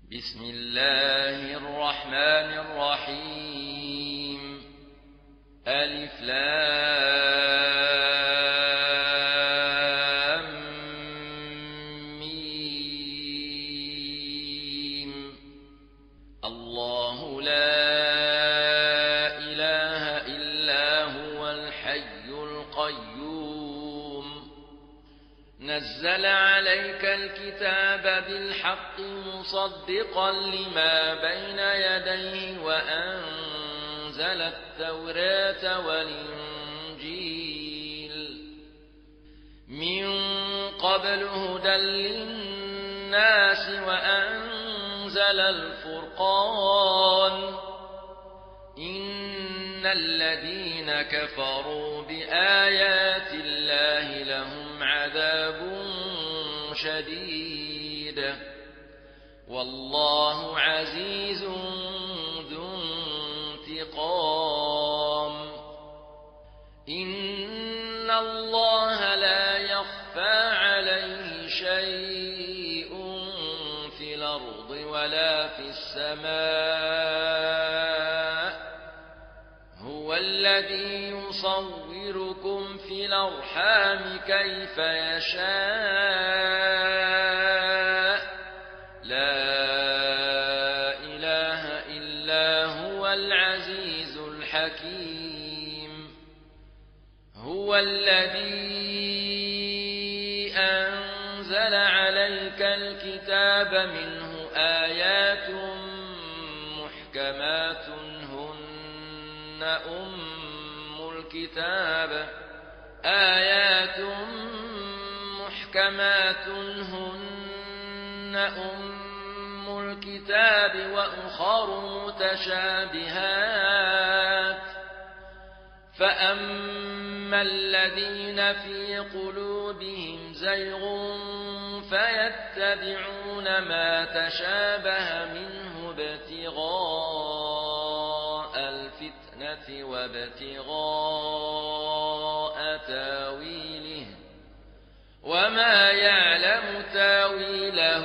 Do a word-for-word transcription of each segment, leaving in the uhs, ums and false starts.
بسم الله الرحمن الرحيم. ألف لام ميم. الله لا إله إلا هو الحي القيوم. نزل عليك الكتاب بالحق مصدقا لما بين يديه وأنزل التوراة والإنجيل من قبل هدى للناس وأنزل الفرقان. إن الذين كفروا بآيات الله لهم عذاب شديد والله عزيز ذو انتقام. إن الله لا يخفى عليه شيء في الأرض ولا في السماء. هو الذي يصوركم في الأرحام كيف يشاء. لا إله إلا هو العزيز الحكيم. هو الذي أنزل عليك الكتاب منه آيات محكمات هن أم الكتاب آيات محكمات هن أم الكتاب وأخر متشابهات. فأما الذين في قلوبهم زيغ فيتبعون ما تشابه منه ابتغاء الفتنة وابتغاء تاويله وما يعلم تاويله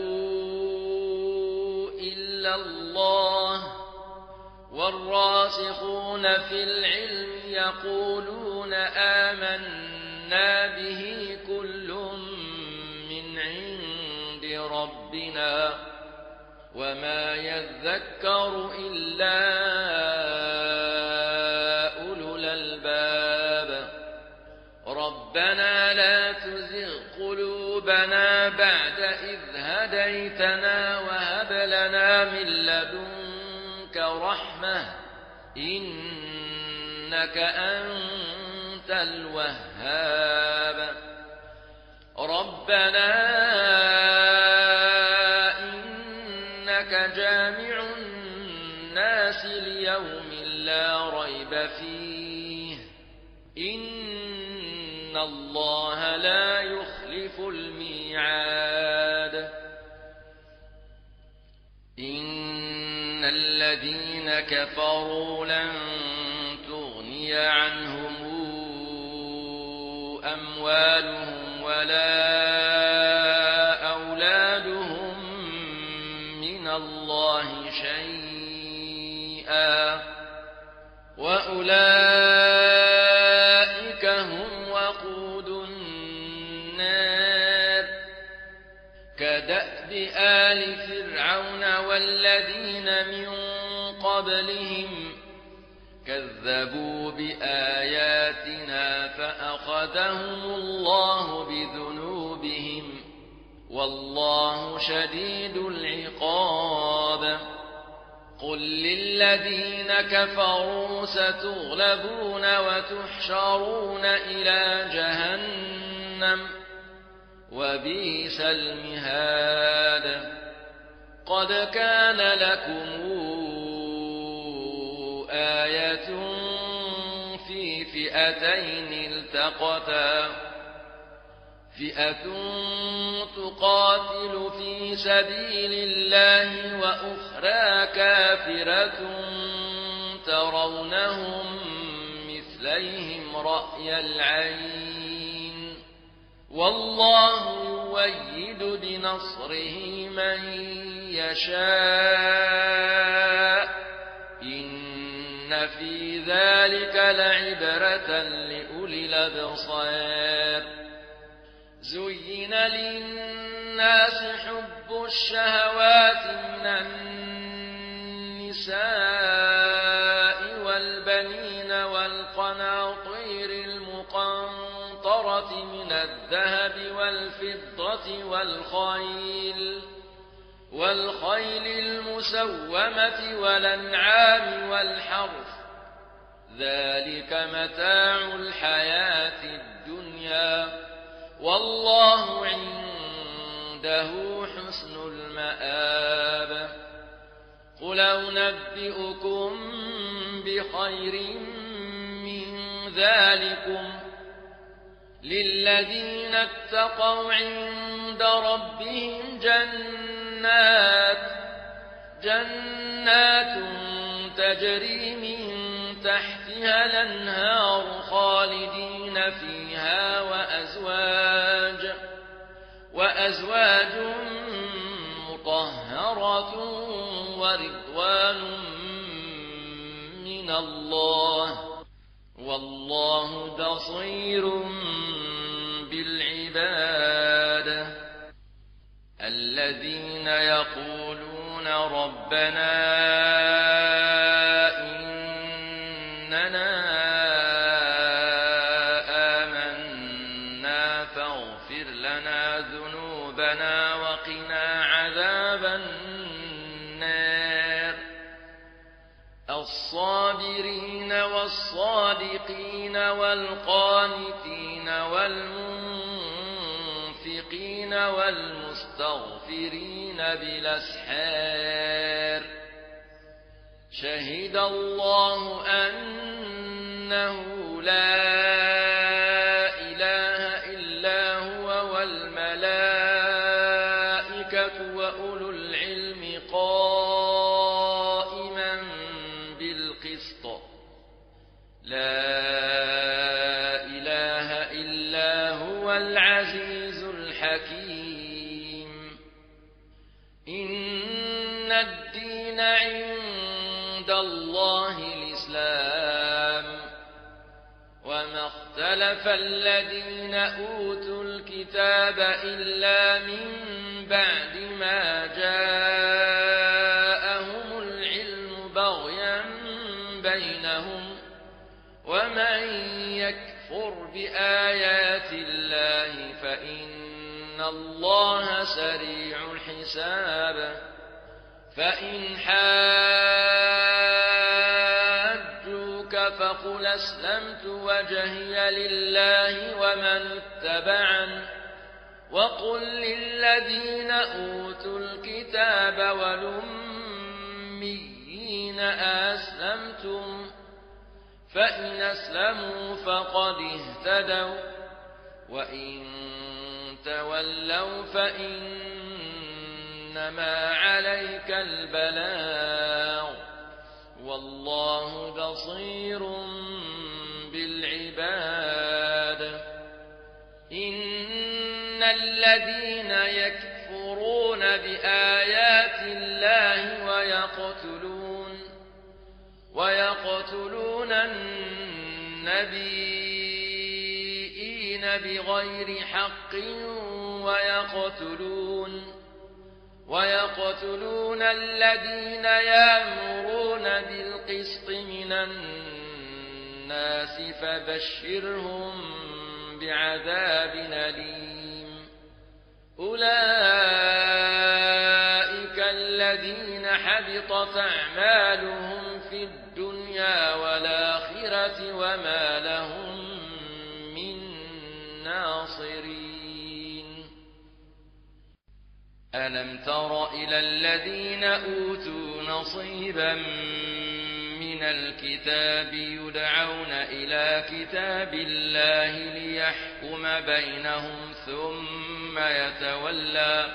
إلا الله. والراسخون في العلم يقولون آمنا به كل من عند ربنا وما يذكر إلا أولو الألباب. ربنا لا تزغ قلوبنا بعد إذ هديتنا وهب لنا من لدنك رحمة إنك أنت الوهاب. ربنا إنك جامع الناس ليوم لا ريب فيه إن الله لا يخلف الميعاد. إن الذين كفروا لن تغني عنهم أموالهم ولا أولادهم من الله شيئا وأولئك هم وقود النار. كدأب آل فرعون والذين من قبلهم كذبوا بآياتنا فأخذهم الله بذنوبهم والله شديد العقاب. قل للذين كفروا ستغلبون وتحشرون إلى جهنم وبئس المهاد. قد كان لكم آية في فئتين التقتا فئة تقاتل في سبيل الله وأخرى كافرة ترونهم مثليهم رأي العين والله يؤيد بنصره من يشاء إن في ذلك لعبرة لأولي الأبصار زين للناس حب الشهوات من النساء والبنين والقناطير المقنطرة من الذهب والفضة والخيل والخيل المسومة والأنعام والحرث ذلك متاع الحياة الدنيا والله عنده حسن المآب قل أنبئكم بخير من ذلكم للذين اتقوا عند ربهم جنات جنات تجري من تحتها الأنهار خالدين فيها وأزواج وأزواج مطهرة ورضوان من الله والله بصير بالعباد الذين يقولون ربنا إننا آمنا فاغفر لنا ذنوبنا وقنا عذاب النار الصابرين والصادقين والقانتين والمنفقين والمستغفرين بالأسحار شهد الله أنه لا إله إلا هو والملائكة وأولو العلم قائما بالقسط لا إله إلا هو العزيز الحكيم إن الدين عند الله الإسلام وما اختلف الذين أوتوا الكتاب إلا من بعد ما جاءهم العلم بغيا بينهم ومن يكفر بآيات الله فإن الله سريع الحساب فإن حاجوك فقل أسلمت وجهي لله ومن اتبعن وقل للذين أوتوا الكتاب والأميين أسلمتم فإن أسلموا فقد اهتدوا وإن تولوا فإنما عليك البلاغ والله بصير بالعباد إن الذين يكفرون بآيات الله ويقتلون ويقتلون النبيين بغير حق ويقتلون ويقتلون الذين يأمرون بالقسط من الناس فبشرهم بعذاب أليم أولئك الذين حبطت أعمالهم في الدنيا والآخرة وما لهم من ناصرين ألم تر إلى الذين أوتوا نصيبا من الكتاب يدعون إلى كتاب الله ليحكم بينهم ثم يتولى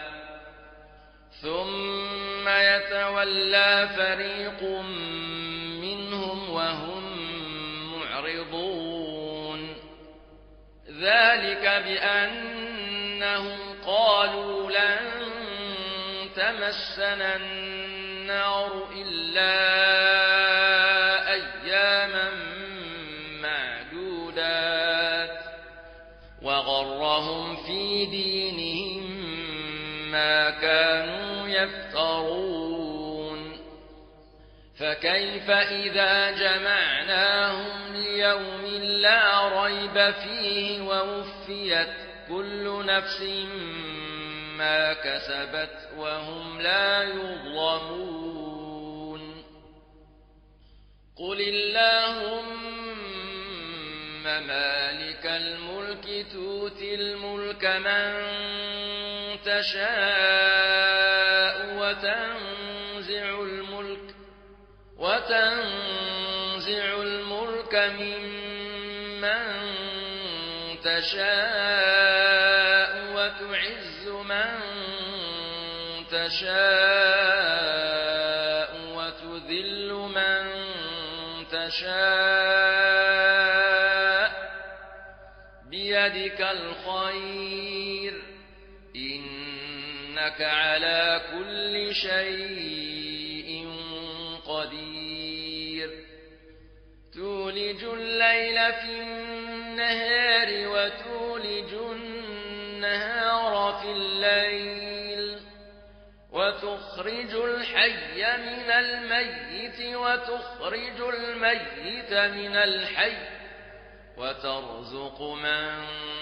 ثم يتولى فريق منهم وهم معرضون ذلك بأن تمسنا النار إلا أياما معدودات وغرهم في دينهم ما كانوا يفترون فكيف إذا جمعناهم ليوم لا ريب فيه ووفيت كل نفس ما كسبت وهم لا يظلمون قل اللهم مالك الملك تؤتي الملك من تشاء وتنزع الملك وتنزع الملك ممن تشاء وتعز من تشاء وتذل من تشاء بيدك الخير إنك على كل شيء قدير تولج الليل في النهار وتولج النهار في الليل وتخرج الحي من الميت وتخرج الميت من الحي وترزق من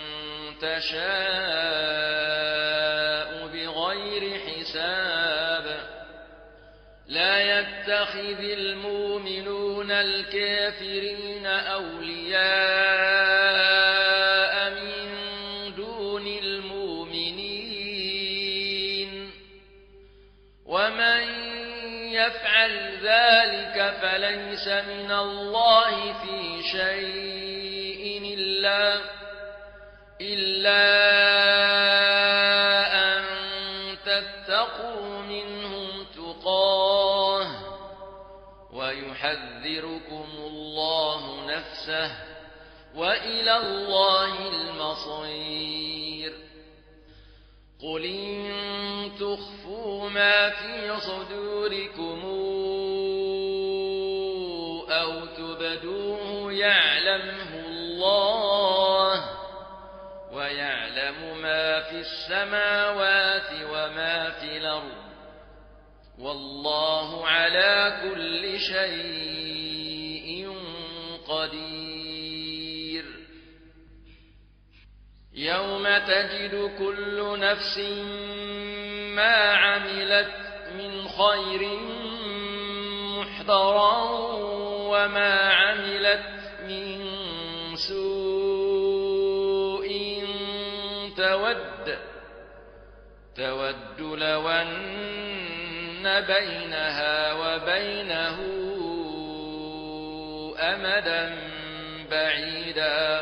تشاء بغير حساب لا يتخذ المؤمنون الكافرين أولياء من دون المؤمنين ومن يفعل ذلك فليس من الله في شيء إلا إلا أن تتقوا منهم تقاه ويحذركم الله نفسه وإلى الله المصير قل إن تخفوا ما في صدوركم أو تبدوه يعلمه الله ويعلم ما في السماوات وما في الأرض والله على كل شيء قدير يوم تجد كل نفس ما عملت من خير محضرا وما عملت من سوء تود تود لو أن بينها وبينه أمدا بعيدا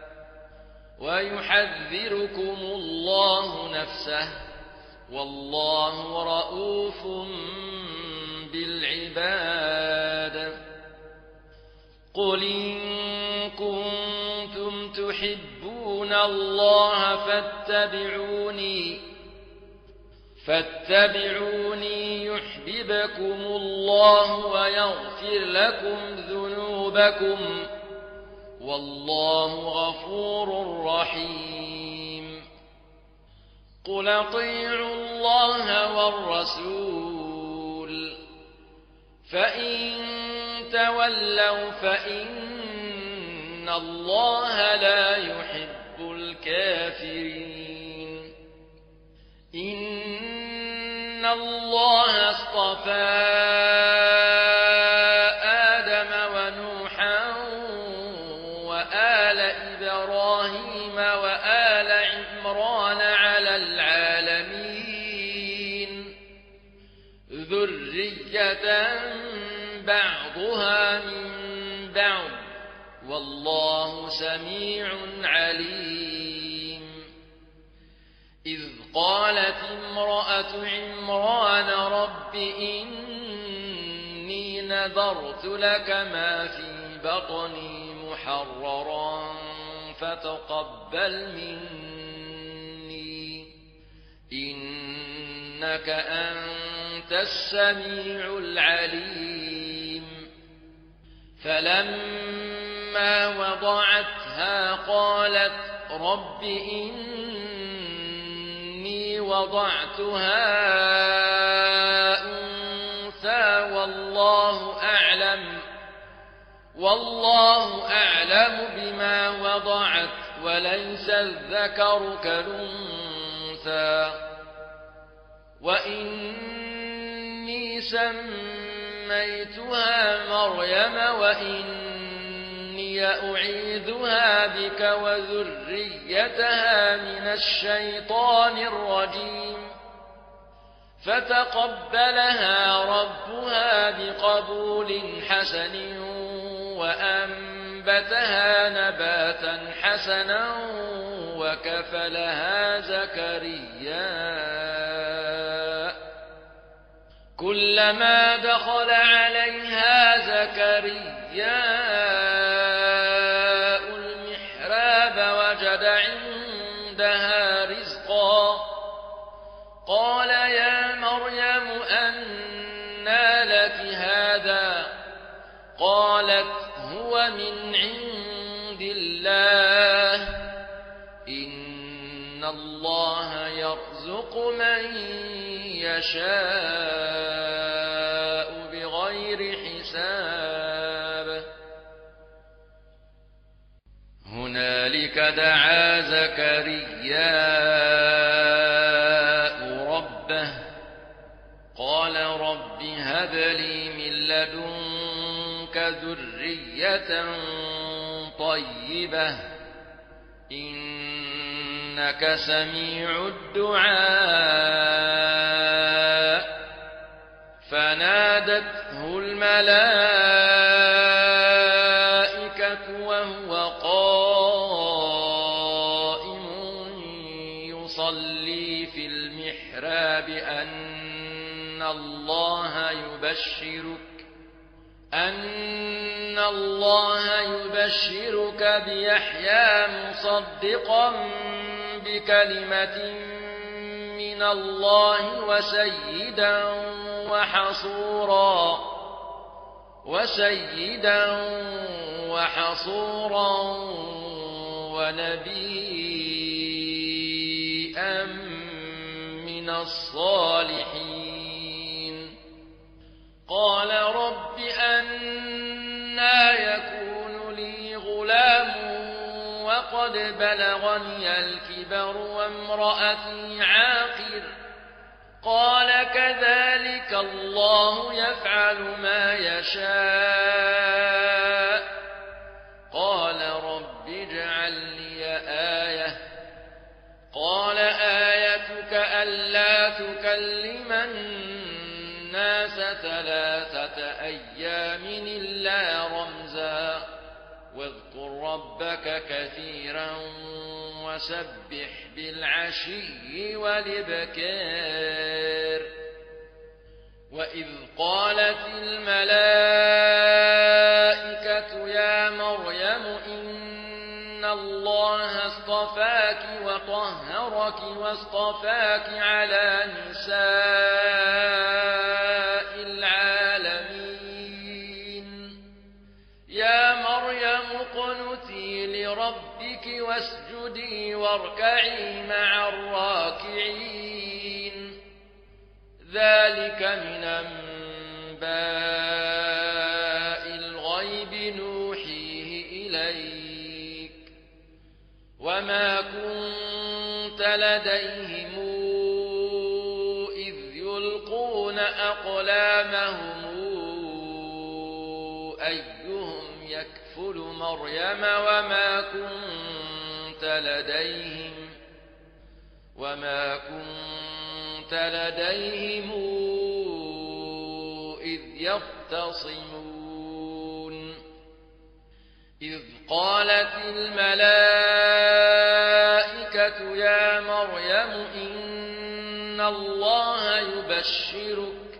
ويحذركم الله نفسه والله رؤوف بالعباد قل إن كنتم تحبون الله فاتبعوني فاتبعوني يحببكم الله ويغفر لكم ذنوبكم والله غفور رحيم قل اطيعوا الله والرسول فإن تولوا فإن الله لا يحب الكافرين إن الله اصطفى آدم ونوحا وآل إبراهيم وآل عمران على العالمين ذرية بعضها من بعض والله سميع عليم إذ قالت امرأة عمران رب إني نذرت لك ما في بطني محررا فتقبل مني إنك إنك أنت السميع العليم فلما وضعتها قالت رب إني وضعتها أنثى والله أعلم والله أعلم بما وضعت وليس الذكر كالأنثى وإني سميتها مريم وإني أعيذها بك وذريتها من الشيطان الرجيم فتقبلها ربها بقبول حسن وأنبتها نباتا حسنا وكفلها زكريا كلما دخل عليها زكريا المحراب وجد عندها رزقا قال يا مريم أنى لك هذا قالت هو من عند الله إن الله يرزق من يشاء بغير حساب هنالك دعا زكريا ربه قال رب هب لي من لدنك ذرية طيبة إنك سميع الدعاء فنادته الملائكة وهو قائم يصلي في المحراب أن الله يبشرك أن الله يبشرك بيحيى مصدقا بكلمة من الله وسيدا وحصورا وسيدا وحصورا ونبيا من الصالحين قال رب أنى يكون لي غلام وقد بلغني الكبر وامرأتي عاقر قال كذلك الله يفعل ما يشاء قال رب اجعل لي آية قال آيتك ألا تكلم الناس ثلاثة أيام إلا رمزا واذكر ربك كثيرا وسبح بالعشي والإبكار وإذ قالت الملائكة يا مريم إن الله اصطفاك وطهرك واصطفاك على نساء العالمين يا مريم اقنتي لربك واسجدي واركعي مع الراكعين ذلك من أنباء الغيب نوحيه إليك وما كنت لديهم إذ يلقون أقلامهم أيهم يكفل مريم وما كنت لديهم وما كنت لديهم إذ يختصمون إذ قالت الملائكة يا مريم إن الله يبشرك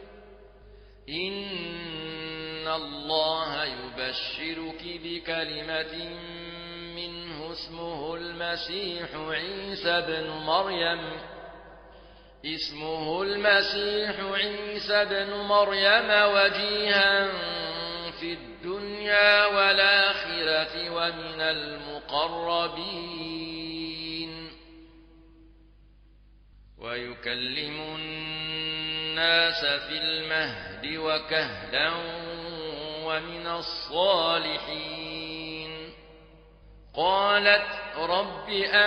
إن الله يبشرك بكلمة منه اسمه المسيح عيسى بن مريم اسمه المسيح عيسى بن مريم وجيها في الدنيا والآخرة ومن المقربين ويكلم الناس في المهد وكهلا ومن الصالحين قالت رب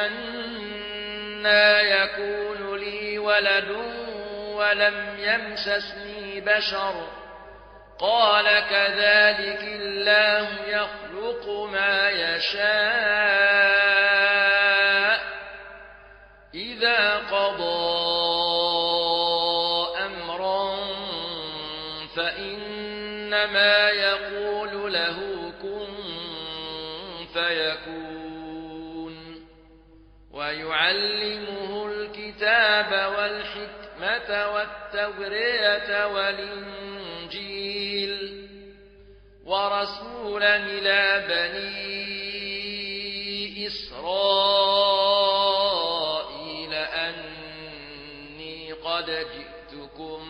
أنى يكون لي ولد ولم يمسسني بشر قال كذلك الله يخلق ما يشاء إذا قضى أمرا فإنما يقول له كن فيكون ويعلمه الكتاب والحكمة والتوراة والإنجيل ورسولا إلى بني إسرائيل أني قد جئتكم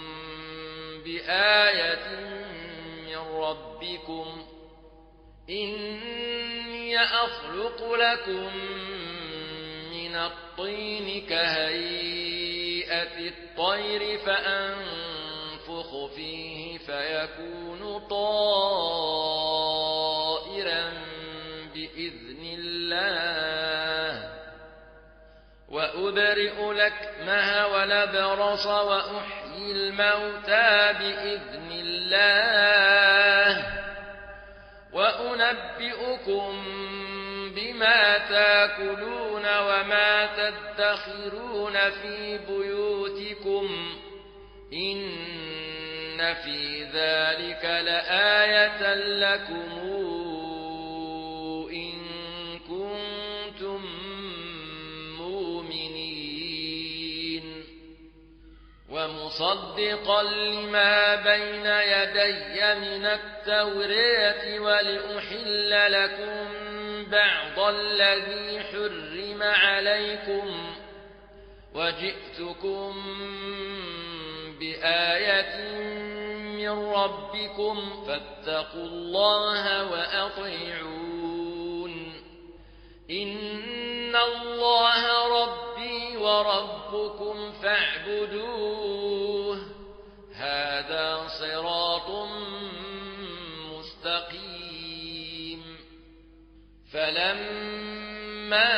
بآية من ربكم إني أخلق لكم من الطين كهيئة الطير فأنفخ فيه فيكون طائرا بإذن الله وأبرئ الأكمه والأبرص وأحيي الموتى بإذن الله وأنبئكم بما تاكلون وما تدخرون في بيوتكم إن في ذلك لآية لكم إن كنتم مؤمنين ومصدقا لما بين يدي من التوراة ولأحل لكم بعض الذي حرم عليكم وجئتكم بآية من ربكم فاتقوا الله وأطيعون إن الله ربي وربكم فاعبدوه هذا صراط مستقيم فلما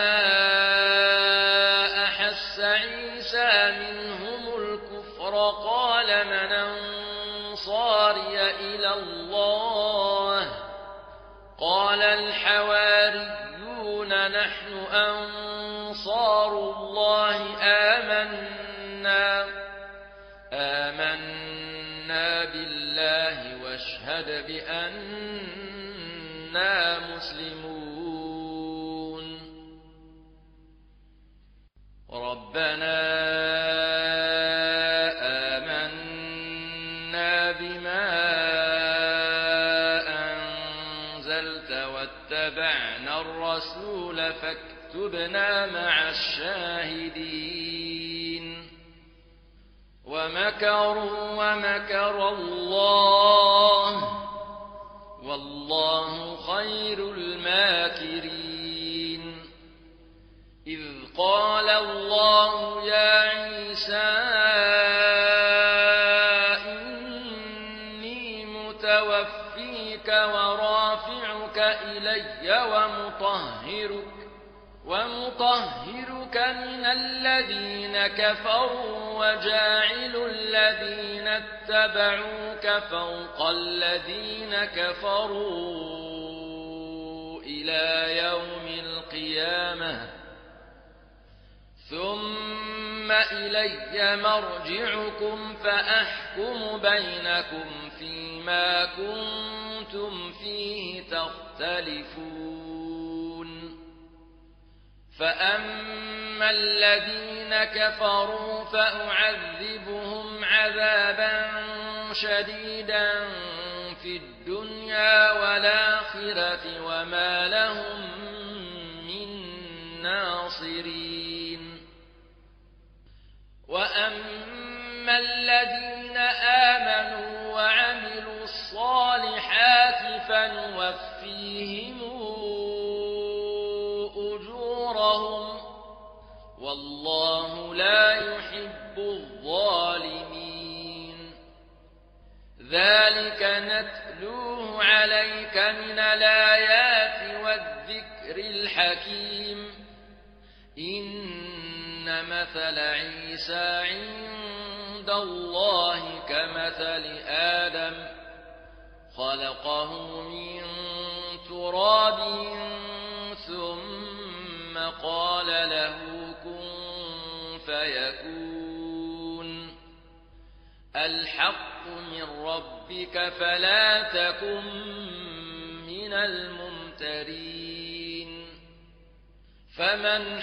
أحس عيسى منهم الكفر قال من أنصاري إلى الله قال الحواريون نحن أنصار الله آمنا آمنا بالله واشهد بأننا مسلمون ربنا آمنا بما أنزلت واتبعنا الرسول فاكتبنا مع الشاهدين ومكروا ومكر الله والله خير الماكرين إذ قال الله يا عيسى إني متوفيك ورافعك إلي ومطهرك ومطهرك من الذين كفروا وجاعل الذين اتبعوك فوق الذين كفروا إلى يوم القيامة ثم إلي مرجعكم فأحكم بينكم فيما كنتم فيه تختلفون فأما الذين كفروا فأعذبهم عذابا شديدا في الدنيا والآخرة وما لهم من ناصرين وأما الذين آمنوا وعملوا الصالحات فنوفيهم أجورهم والله لا يحب الظالمين ذلك نتلوه عليك من الآيات والذكر الحكيم إن مثل عيسى عند الله كمثل آدم خلقه من تراب ثم قال له كن فيكون الحق من ربك فلا تكن من الممترين فمن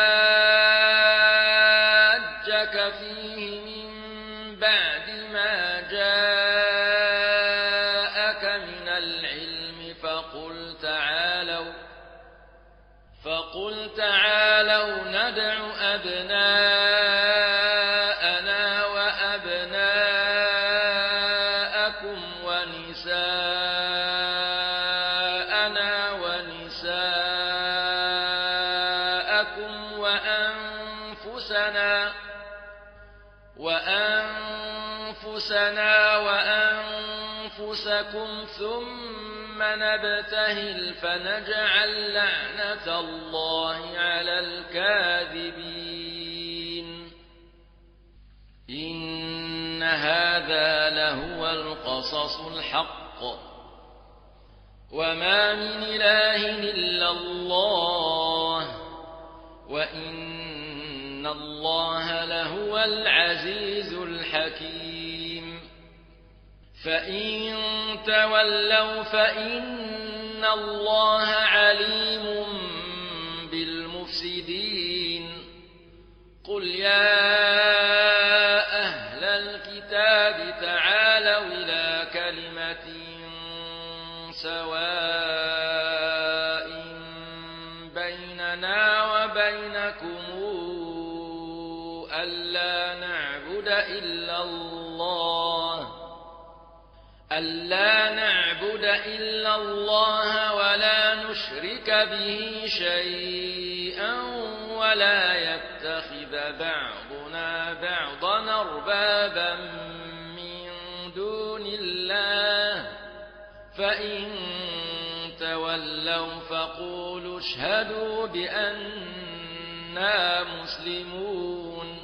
حاجك فيه من بعد ما جاءك من العلم فقل تعالوا فقل تعالوا ندع أبناءنا وأبناءكم ونساءنا ونساءكم وأنفسنا وأنفسنا وأنفسكم ثم نبتهل فنجعل لعنة الله على الكاذبين إن هذا لهو القصص الحق وما من إله إلا الله وإن الله لهو العزيز الحكيم فإن تولوا فإن الله عليم بالمفسدين قل يا أهل الكتاب تعالوا إلى كلمة سواء بيننا وبينكم ألا نعبد إلا الله ألا نعبد إلا الله ولا نشرك به شيئا ولا يتخذ بعضنا بعضا أربابا من دون الله فإن تولوا فقولوا اشهدوا بأننا مسلمون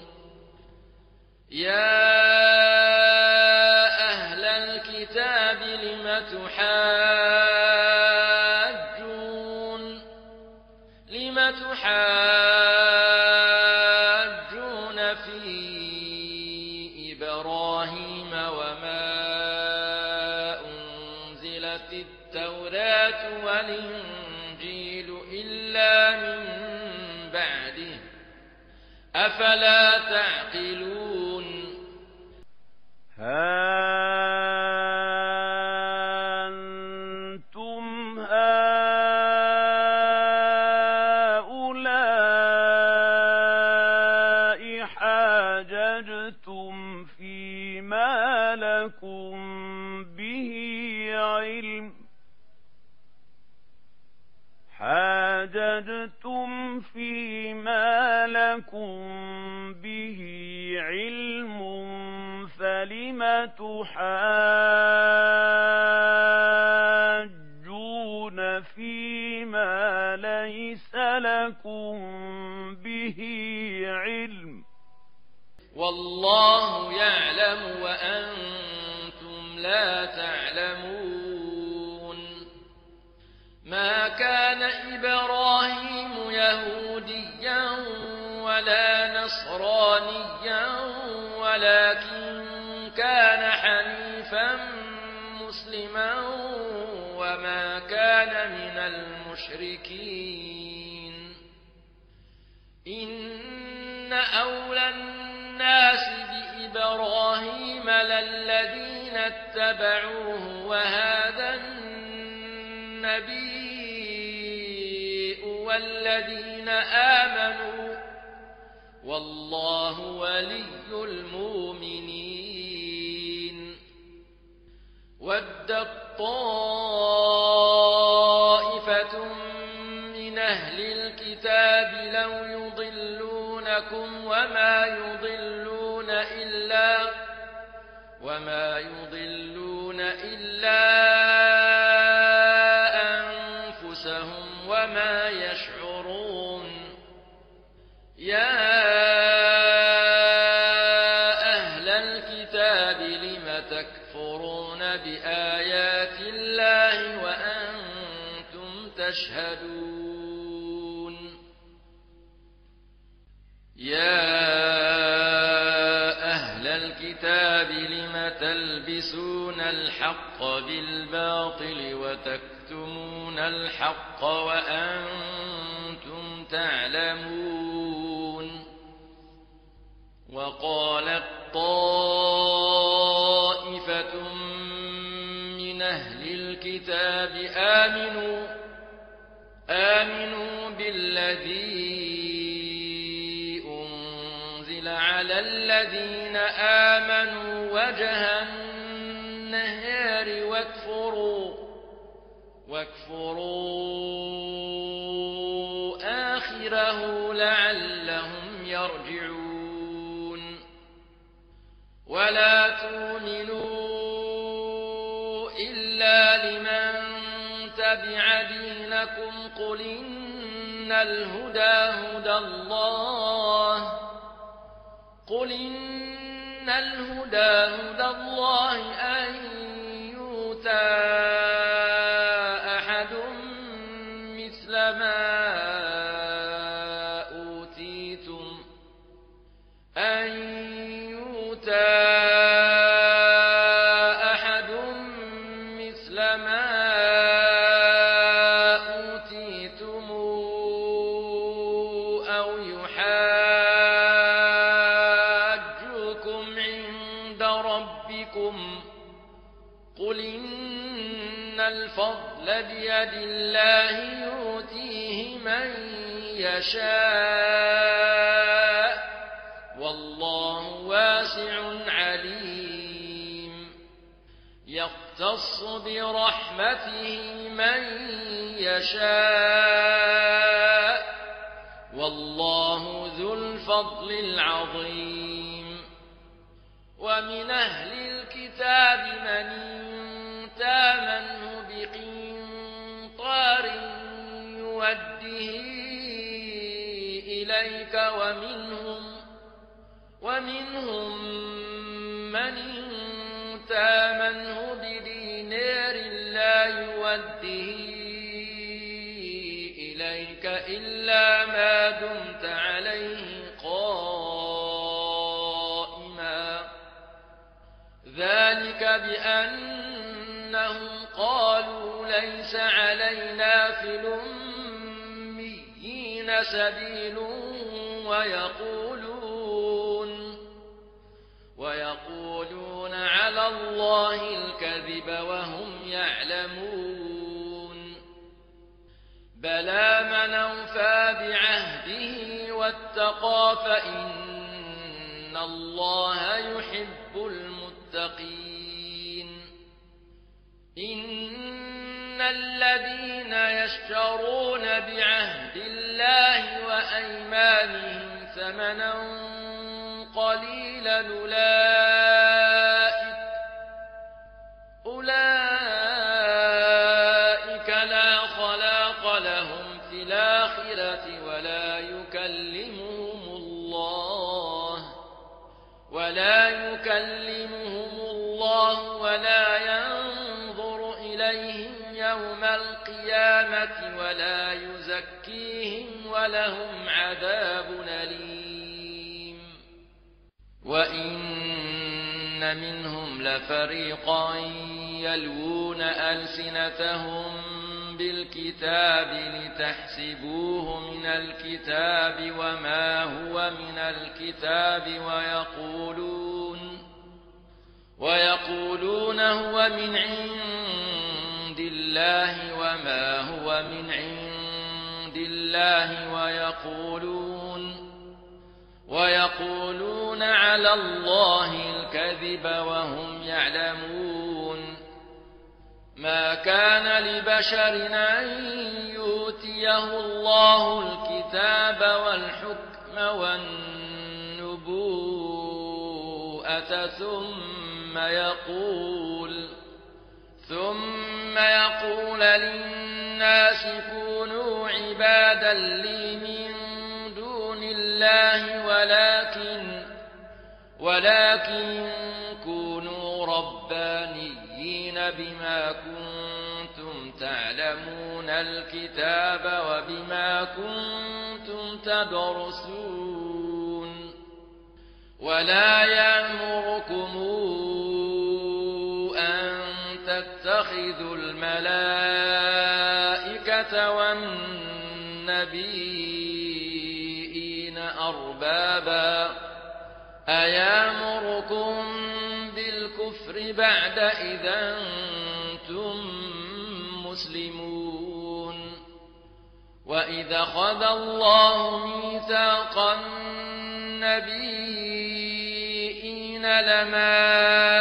يا أهل الكتاب لم تحاجون لم تحاجون في إبراهيم وما أنزلت التوراة والإنجيل إلا من بعده أفلا تعقلون ها أنتم هؤلاء حاججتم فيما لكم به علم حاججتم فيما لكم به علم فلم تحاجون فيما ليس لكم به علم والله يعلم وأنتم لا تعلمون ما كان إبراهيم يهوديا ولا نصرانيا ولكن كان حنيفا مسلما وما كان من المشركين إن أولى الناس بإبراهيم للذين اتبعوه وهذا النبي والذين آمنوا والله ولي المؤمنين ودت طائفة من أهل الكتاب لو يضلونكم وما يضلون إلا وما يضلون إلا أنفسهم وما يشعرون يا أهل الكتاب لم تكفرون بآيات الله وأنتم تشهدون يا أهل الكتاب لم تلبسون الحق بالباطل وتكتمون الحق وأنتم تعلمون وقالت طائفة من أهل الكتاب آمنوا آمنوا بالذي أنزل على الذين آمنوا وجه النهار واكفروا واكفروا آخره لعلهم يرجعون ولا تؤمنوا إلا لمن تبع دينكم قل إن الهدى هدى الله قل إن الهدى هدى الله أن يؤتى أحد مثل ما أوتيتم أن يؤتى أحد مثل ما أوتيتم أو يحاجوكم عند ربكم قل إن الفضل بيد الله يؤتيه من يشاء والله واسع عليم يختص برحمته من يشاء والله ذو الفضل العظيم ومن أهل الكتاب من تامنه بقنطار يوده إليك ومنهم ومنهم من تامنه بدينار لا يوده إليك إلا ما دمت عليه قائما ذلك بأنهم قالوا ليس علينا في الأميين سبيل ويقولون ويقولون على الله الكذب وهم يعلمون بلى من أوفى بعهده واتقى فإن الله يحب المتقين إن الذين يشترون بعهد الله وأيمانهم ثمنا قليلا أولئك أولئك لا خلاق لهم في الآخرة ولا يكلمهم الله ولا يكلمهم الله ولا ينظر إليهم يوم القيامة ولا يزكيهم ولهم عذاب أليم وإن منهم لفريقا يلوون ألسنتهم بالكتاب لتحسبوه من الكتاب وما هو من الكتاب ويقولون ويقولون هو من عند الله وما هو من عند الله ويقولون ويقولون على الله الكذب وهم يعلمون ما كان لبشر أن يؤتيه الله الكتاب والحكم والنبوءة ثم يقول ثم يقول للناس كونوا عبادا لي من دون الله ولكن ولكن كونوا ربانيين بما كنتم تعلمون الكتاب وبما كنتم تدرسون ولا يأمركم أن تتخذوا الملائكة والنبيين أربابا أيامركم بالكفر بعد إذا أنتم مسلمون وإذا أخذ الله ميثاق النبيين لما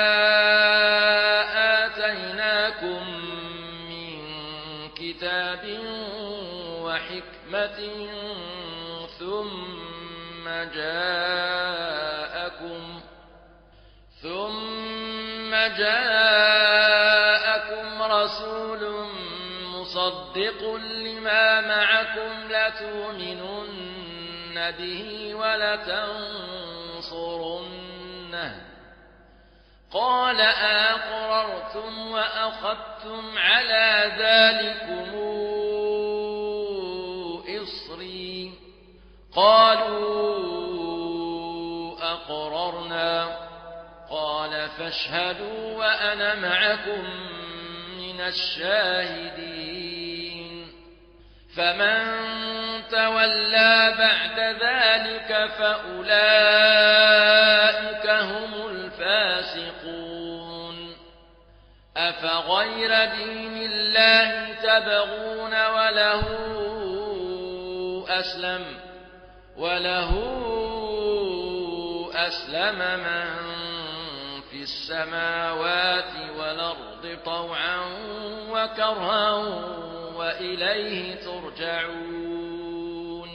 آتيناكم من كتاب وحكمة ثم جاءكم ثم جاءكم رسول مصدق لما معكم لتؤمنن به ولتنصرنه قال أقررتم وأخذتم على ذلكم إصري قالوا أقررنا قال فاشهدوا وأنا معكم من الشاهدين فمن تولى بعد ذلك فأولئك هم الفاسقون أفغير دين الله تبغون وله أسلم وله أسلم من في السماوات والأرض طوعا وكرها وإليه ترجعون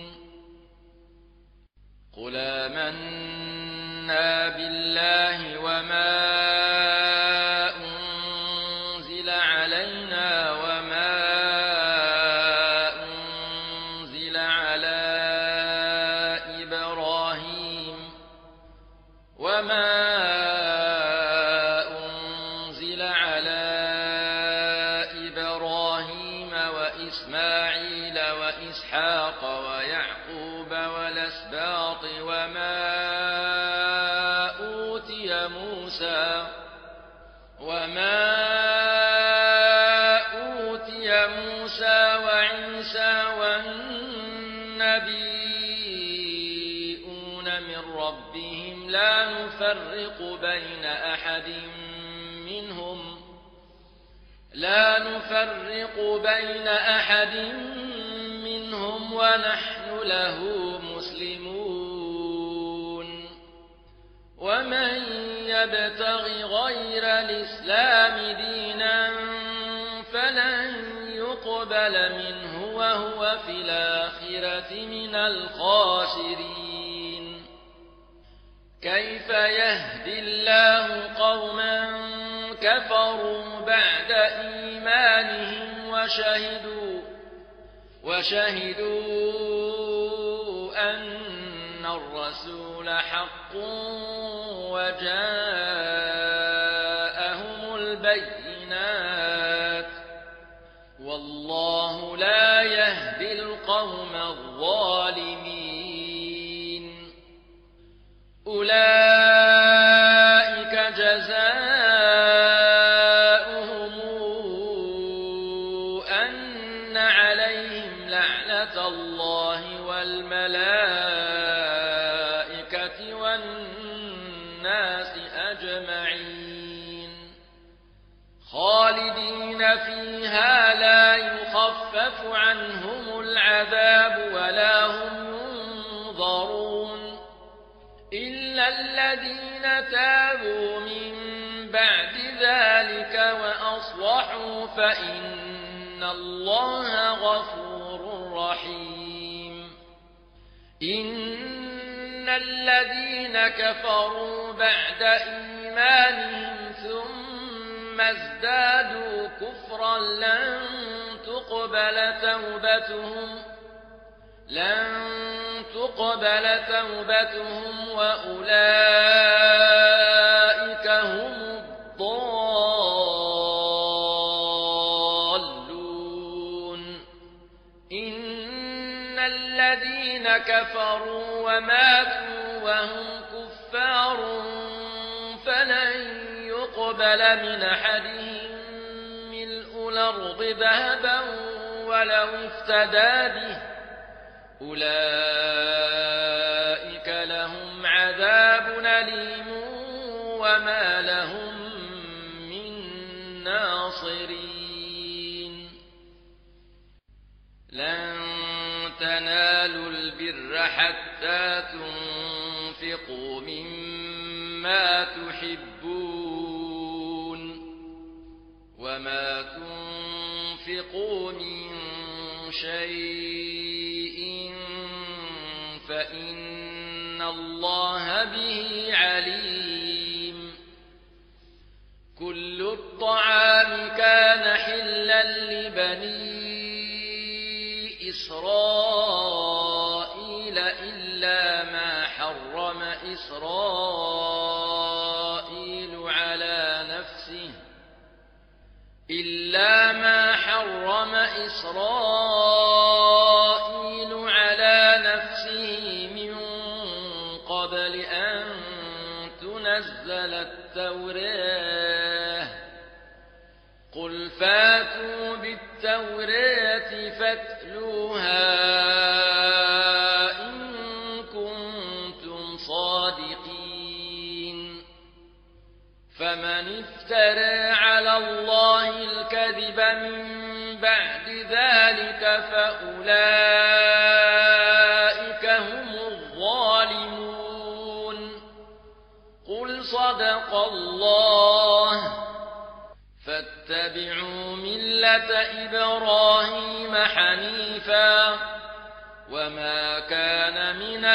قل آمنا بالله وما أنزل علينا وما أنزل على إبراهيم وما وما أوتي موسى وعيسى والنبيون من ربهم لا نفرق بين أحد منهم لا نفرق بين أحد منهم ونحن له مسلمون ومن يبتغ غير الإسلام دينا فلن يقبل منه وهو في الآخرة من الخاسرين كيف يهدي الله قوما كفروا بعد إيمانهم وشهدوا وشهدوا أن الرسول حق وجاءهم البينات والله لا يهدي القوم الظالمين أولئك جزاؤهم أن عليهم لعنة الله والملائكة والناس أجمعين خالدين فيها لا يخفف عنهم العذاب ولا هم ينظرون الذين تابوا من بعد ذلك وأصلحوا فإن الله غفور رحيم إن الذين كفروا بعد إيمانهم ثم ازدادوا كفرا لن تقبل توبتهم لن تقبل توبتهم وأولئك هم الضالون إن الذين كفروا وماتوا وهم كفار فلن يقبل من أحدهم ملء الأرض ذهبا ولو افتدى به أولئك لهم عذاب أليم وما لهم من ناصرين لن تنالوا البر حتى تنفقوا مما تحبون وما تنفقوا من شيء فإن الله به عليم كل الطعام كان حلا لبني إسرائيل إلا ما حرم إسرائيل على نفسه إلا ما حرم إسرائيل على نفسه من قبل أن تنزل التوراة قل فاتوا بالتوراة فاتلوها إن كنتم صادقين فمن افترى على الله الكذب من بعد ذلك فأولئك هم الظالمون قل صدق الله فاتبعوا ملة إبراهيم حنيفا وما كان من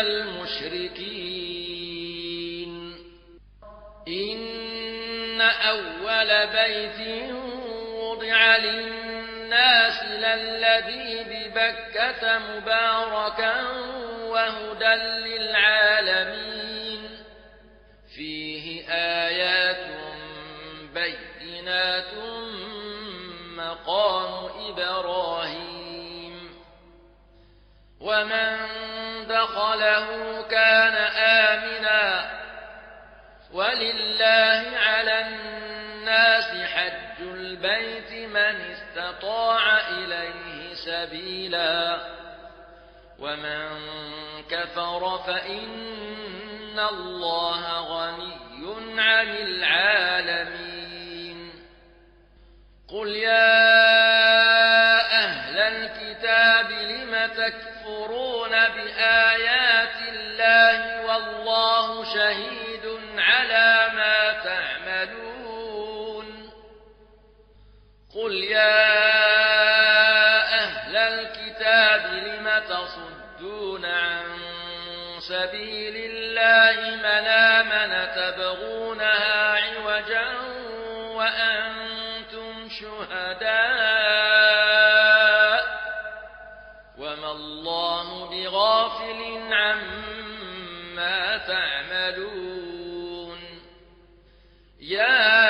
المشركين إن أول بيت وضع للناس للذي ببكة مباركا وهدى للعالمين فيه آيات بينات مقام إبراهيم ومن دخله كان آمنا ولله على الناس حج البيت من استطاع إليه سبيلا ومن كفر فإن الله غني عن العالمين قل يا أهل الكتاب لم تكفرون بآيات الله والله شهيد على ما تعملون قل يا أهل الكتاب لم تصدون عن سبيل الله من آمن تبغونها عوجا وأنتم شهداء وما الله بغافل عما تعملون يا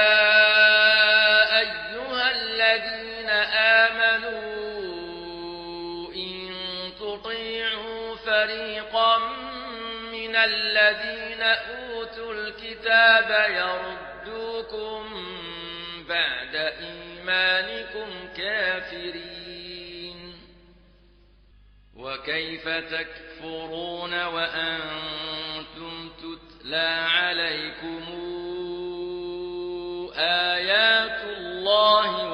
أيها الذين آمنوا إن تطيعوا فريقا من الذين أوتوا الكتاب يردوكم بعد إيمانكم كافرين وكيف تكفرون وأنتم تتلى عليكم آيات الله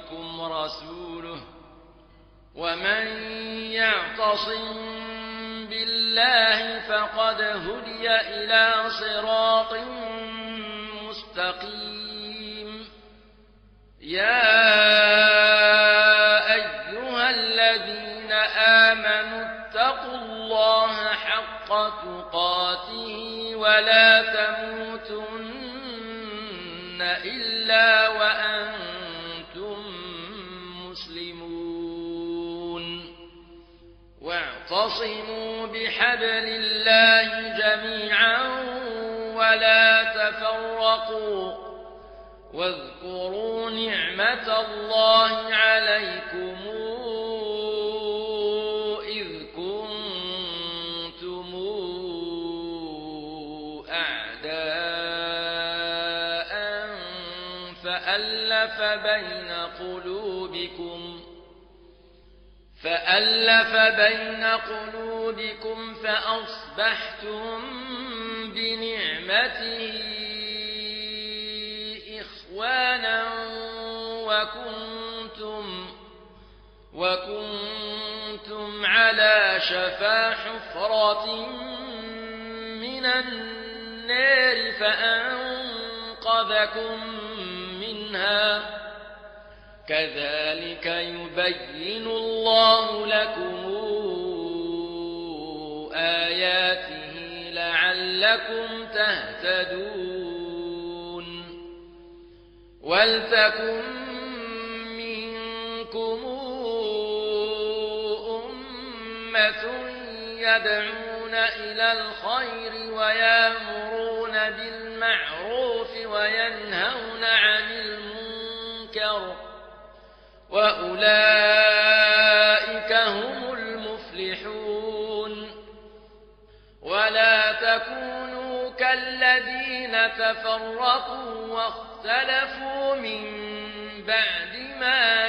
وفيكم رسوله ومن يعتصم بالله فقد هدي إلى صراط مستقيم يا أيها الذين آمنوا اتقوا الله حق تقاته ولا تموتن إلا وأنتم مسلمون واعتصموا بحبل الله جميعا ولا تفرقوا واذكروا نعمة الله عليكم إذ كنتم أعداء فألف بين قلوبكم فألف بين قلوبكم فأصبحتم بنعمته إخوانا وكنتم وكنتم على شفا حفرة من النار فأنقذكم منها كذلك يبين الله لكم آياته لعلكم تهتدون ولتكن منكم أمة يدعون إلى الخير ويأمرون بالمعروف وينهون عن المنكر وأولئك هم المفلحون ولا تكونوا كالذين تفرقوا واختلفوا من بعد ما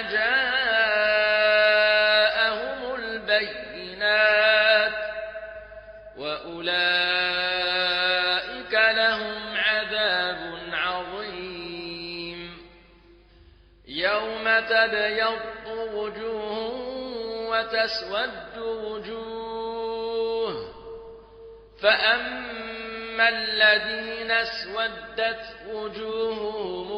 جاءهم البينات وأولئك لهم عذاب عظيم يوم تبيض وجوه وتسود وجوه فأما الذين اسودت وجوههم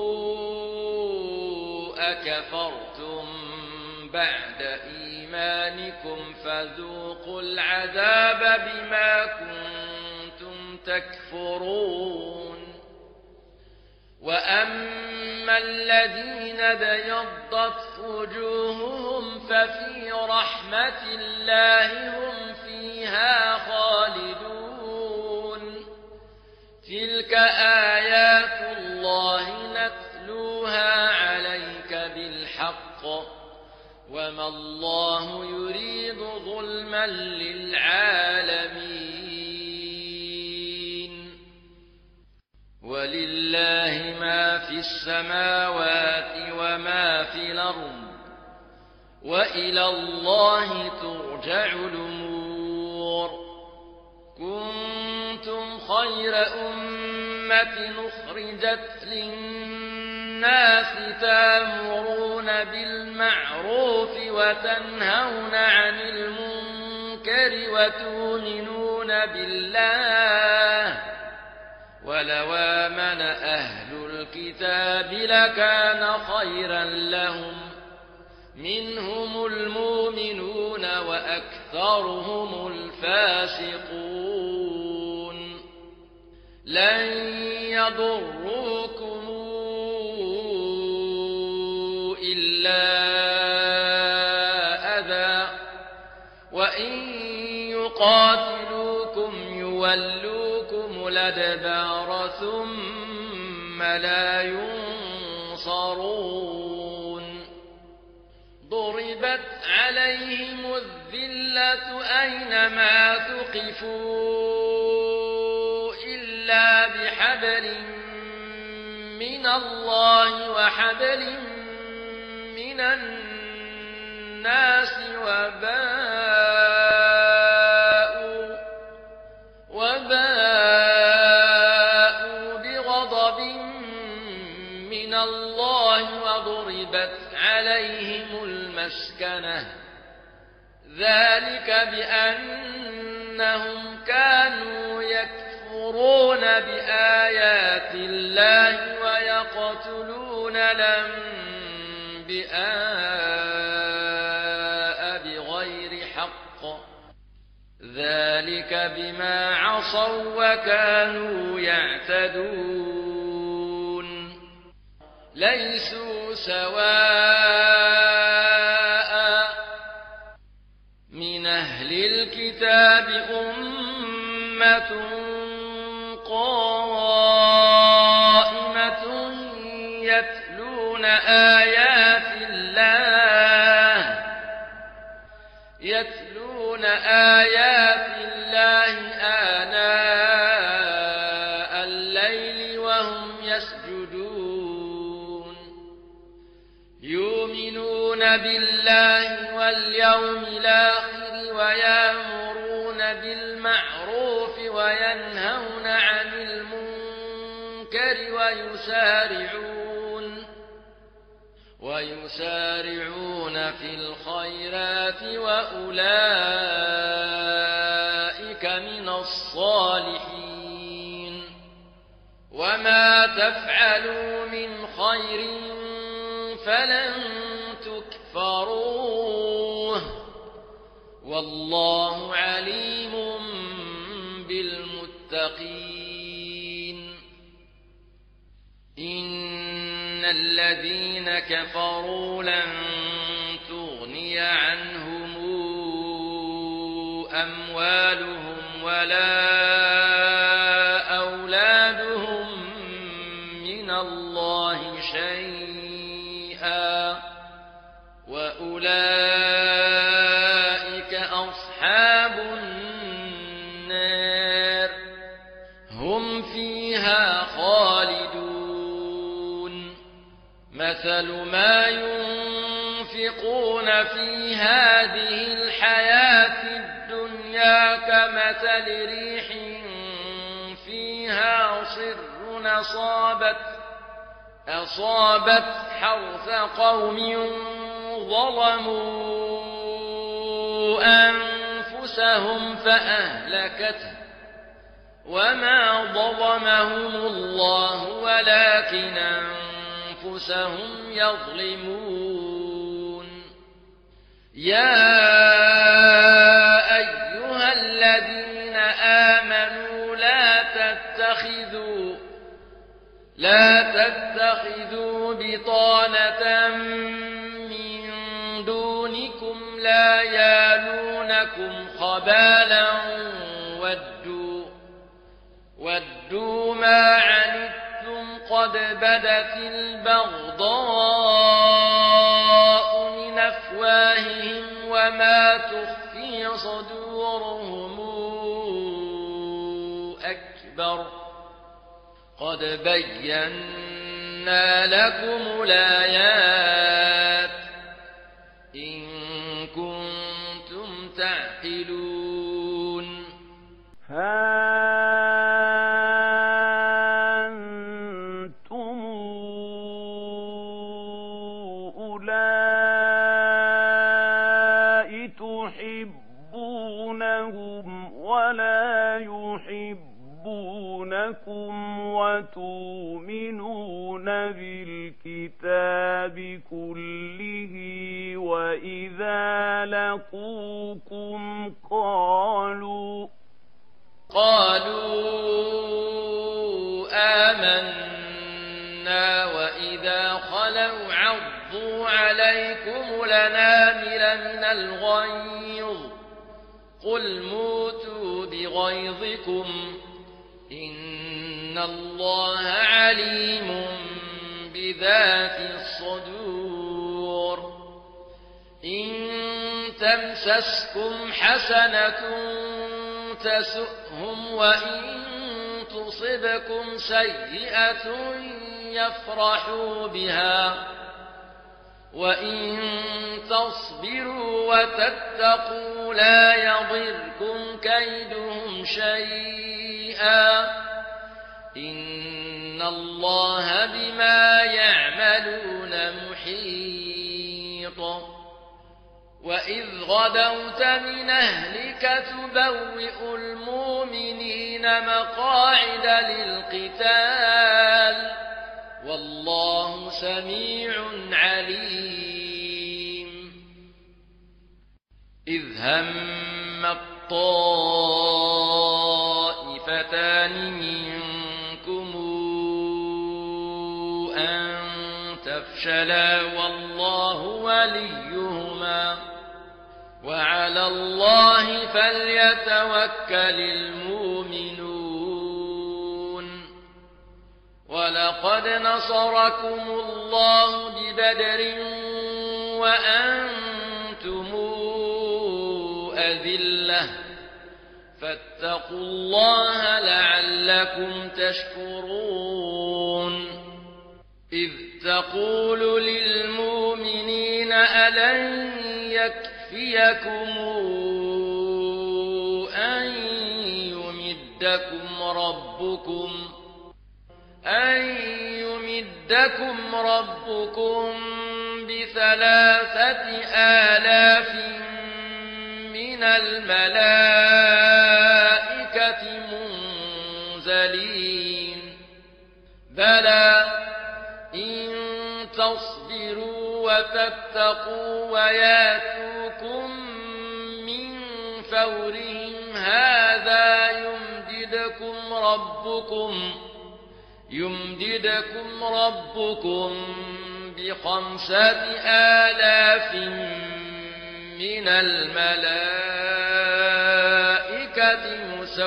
أكفرتم بعد إيمانكم فذوقوا العذاب بما كنتم تكفرون وأما الذين بيضت وجوههم ففي رحمة الله هم فيها خالدون تلك آيات الله نتلوها عليك بالحق وما الله يريد ظلما للعالمين ولله ما في السماوات وما في الأرض وإلى الله ترجع الأمور كنتم خير أمة أخرجت للناس تأمرون بالمعروف وتنهون عن المنكر وتؤمنون بالله ولو آمن أهل الكتاب لكان خيرا لهم منهم المؤمنون وأكثرهم الفاسقون لن يضروكم إلا أذى وإن يقاتلوكم يولوكم الأدبار ثم لا ينصرون ضربت عليهم الذلة أينما ثقفوا إلا بحبل من الله وحبل من الناس وباءوا وباءوا بغضب من الله وضربت عليهم المسكنة ذلك بأن إنهم كانوا يكفرون بآيات الله ويقتلون الأنبياء بغير حق ذلك بما عصوا وكانوا يعتدون ليسوا سواء من أهل الكتاب أمة قائمة يتلون آيات الله يتلون آيات الله آناء الليل وهم يسجدون يؤمنون بالله واليوم الآخر ويأمرون بالمعروف وينهون عن المنكر ويسارعون ويسارعون في الخيرات وأولئك من الصالحين وما تفعلوا من خير فلن تكفروه والله عليم بالمتقين إن الذين كفروا لن تغني عنهم أموالهم ولا أولادهم من الله شيئا وأولئك أصحاب النار هم فيها خالدون مثل ما ينفقون في هذه الحياة الدنيا كمثل ريح فيها صر أصابت أصابت حرث قوم ظلموا أنفسهم فأهلكته وما ظلمهم الله ولكن أنفسهم يظلمون يا أيها الذين آمنوا لا تتخذوا لا تتخذوا بطانة من دونكم لا يالونكم خبالا ودوا ودوا ما عنتم قد بدت البغضاء من أفواههم وما تخفي صدورهم أكبر قد بينا لكم الآيات إن كنتم تعقلون ها أنتم أولئك تحبونهم ولا يحبونكم وتؤمنون بالكتاب كله وإذا لقوكم قالوا قالوا آمنا وإذا خلوا عضوا عليكم الأنامل من الغيظ قل موتوا بغيظكم إن الله عليم بذات الصدور إن تمسسكم حسنة تسؤهم وإن تصبكم سيئة يفرحوا بها وإن تصبروا وتتقوا لا يضركم كيدهم شيئا إن الله بما يعملون محيط وإذ غدوت من أهلك تبوئ المؤمنين مقاعد للقتال والله سميع عليم إذ هم الطائفتان منكم أن تفشلا والله وليهما وعلى الله فليتوكل المؤمنون ولقد نصركم الله ببدر وأنتم أذلة فاتقوا الله لعلكم تشكرون إذ تقول للمؤمنين ألن يكفيكم أن يمدكم ربكم أن يمدكم ربكم بثلاثة آلاف من الملائكة منزلين بلى إن تصبروا وتتقوا وياتوكم من فورهم هذا يمددكم ربكم يمددكم ربكم بخمسة آلاف من الملائكة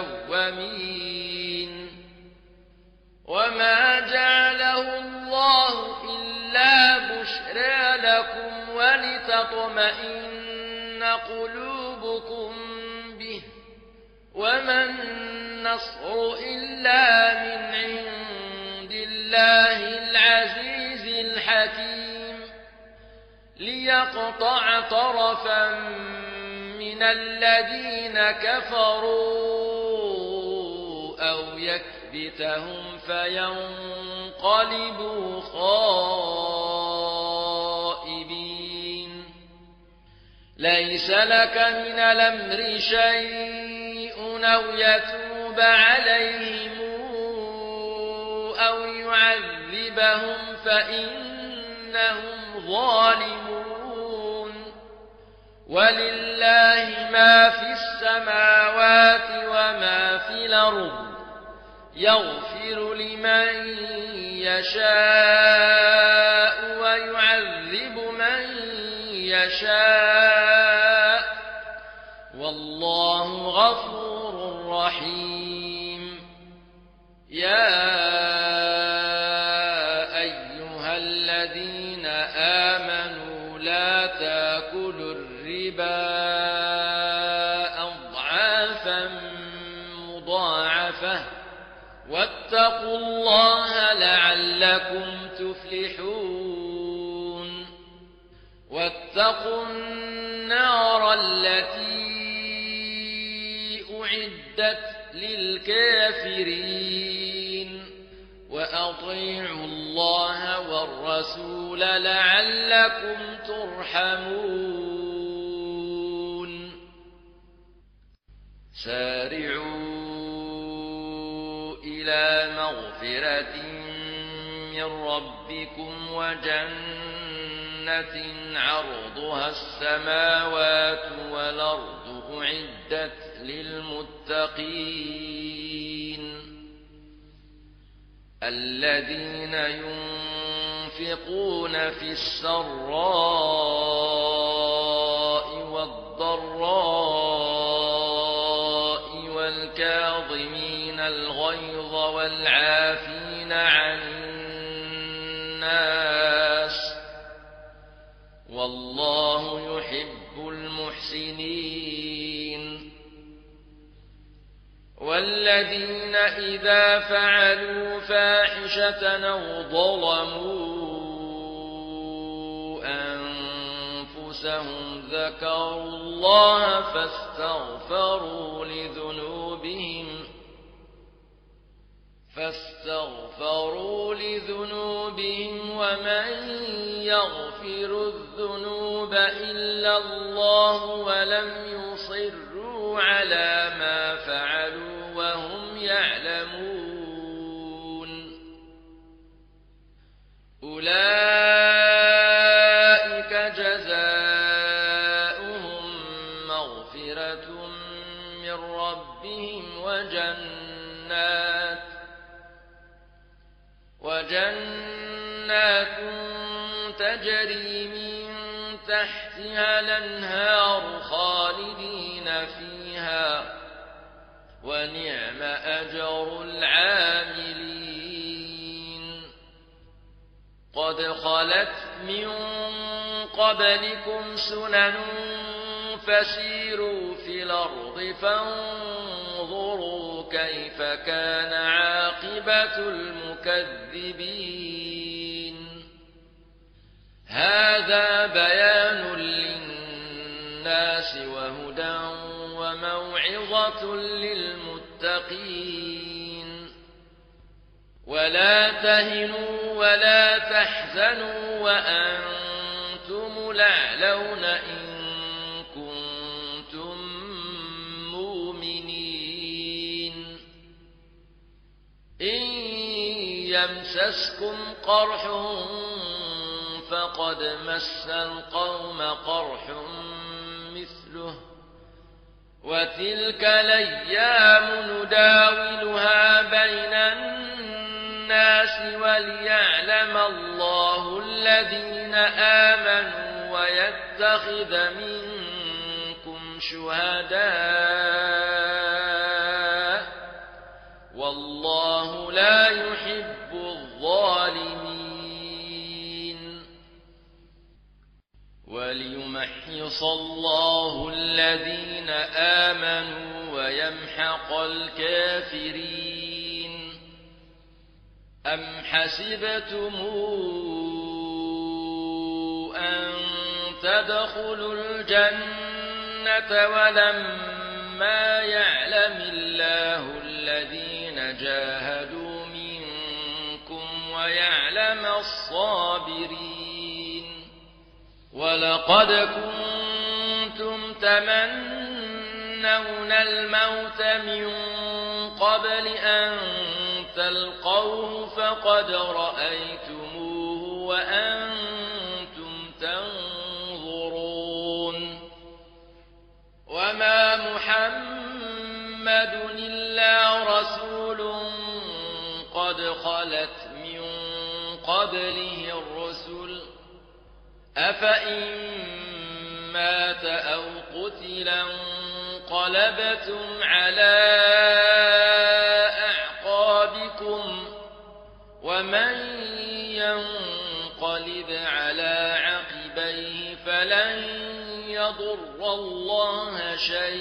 مسومين وما جعله الله إلا بشرى لكم ولتطمئن قلوبكم به وما النصر إلا من عند الله العزيز الحكيم ليقطع طرفا من الذين كفروا أو يكبتهم فينقلبوا خائبين ليس لك من الأمر شيء أو يتوب عليهم أو يعذبهم فإنهم ظالمون ولله ما في السماوات وما في الأرض يغفر لمن يشاء ويعذب من يشاء والله غفور رحيم يا أيها الذين آمنوا لا تأكلوا الربا أضعافا مضاعفة واتقوا الله لعلكم تفلحون واتقوا النار التي أعدت للكافرين وأطيعوا الله والرسول لعلكم ترحمون سارعوا إلى مغفرة من ربكم وجنة عرضها السماوات والأرض أعدت للمتقين الذين ينفقون في السراء والضراء والكاظمين الغيظ والعافين عن الناس والله يحب المحسنين والذين إذا فعلوا فاحشة أو ظلموا أنفسهم ذكروا الله فاستغفروا لذنوبهم فاستغفروا لذنوبهم ومن يغفر يغفر الذنوب إلا الله ولم يصروا على ما فعلوا وهم يعلمون أولئك جزاؤهم مغفرة من ربهم وجنات وجنات تجري من تحتها الأنهار خالدين فيها ونعم أجر العاملين قد خلت من قبلكم سنن فسيروا في الأرض فانظروا كيف كان عاقبة المكذبين هذا بيان للناس وهدى وموعظة للمتقين ولا تهنوا ولا تحزنوا وأنتم الأعلون إن كنتم مؤمنين إن يمسسكم قرح فقد مس القوم قرح مثله وتلك الأيام نداولها بين الناس وليعلم الله الذين آمنوا ويتخذ منكم شهداء والله لا يحب الظالمين وليمحص الله الذين آمنوا ويمحق الكافرين أم حسبتم أن تدخلوا الجنة ولما يعلم الله الذين جاهدوا منكم ويعلم الصابرين ولقد كنتم تمنون الموت من قبل أن تلقوه فقد رأيتموه وأنتم تنظرون وما محمد إلا رسول قد خلت من قبله الرسل أفإن مات أو قتل انقلبتم على أعقابكم ومن ينقلب على عقبيه فلن يضر الله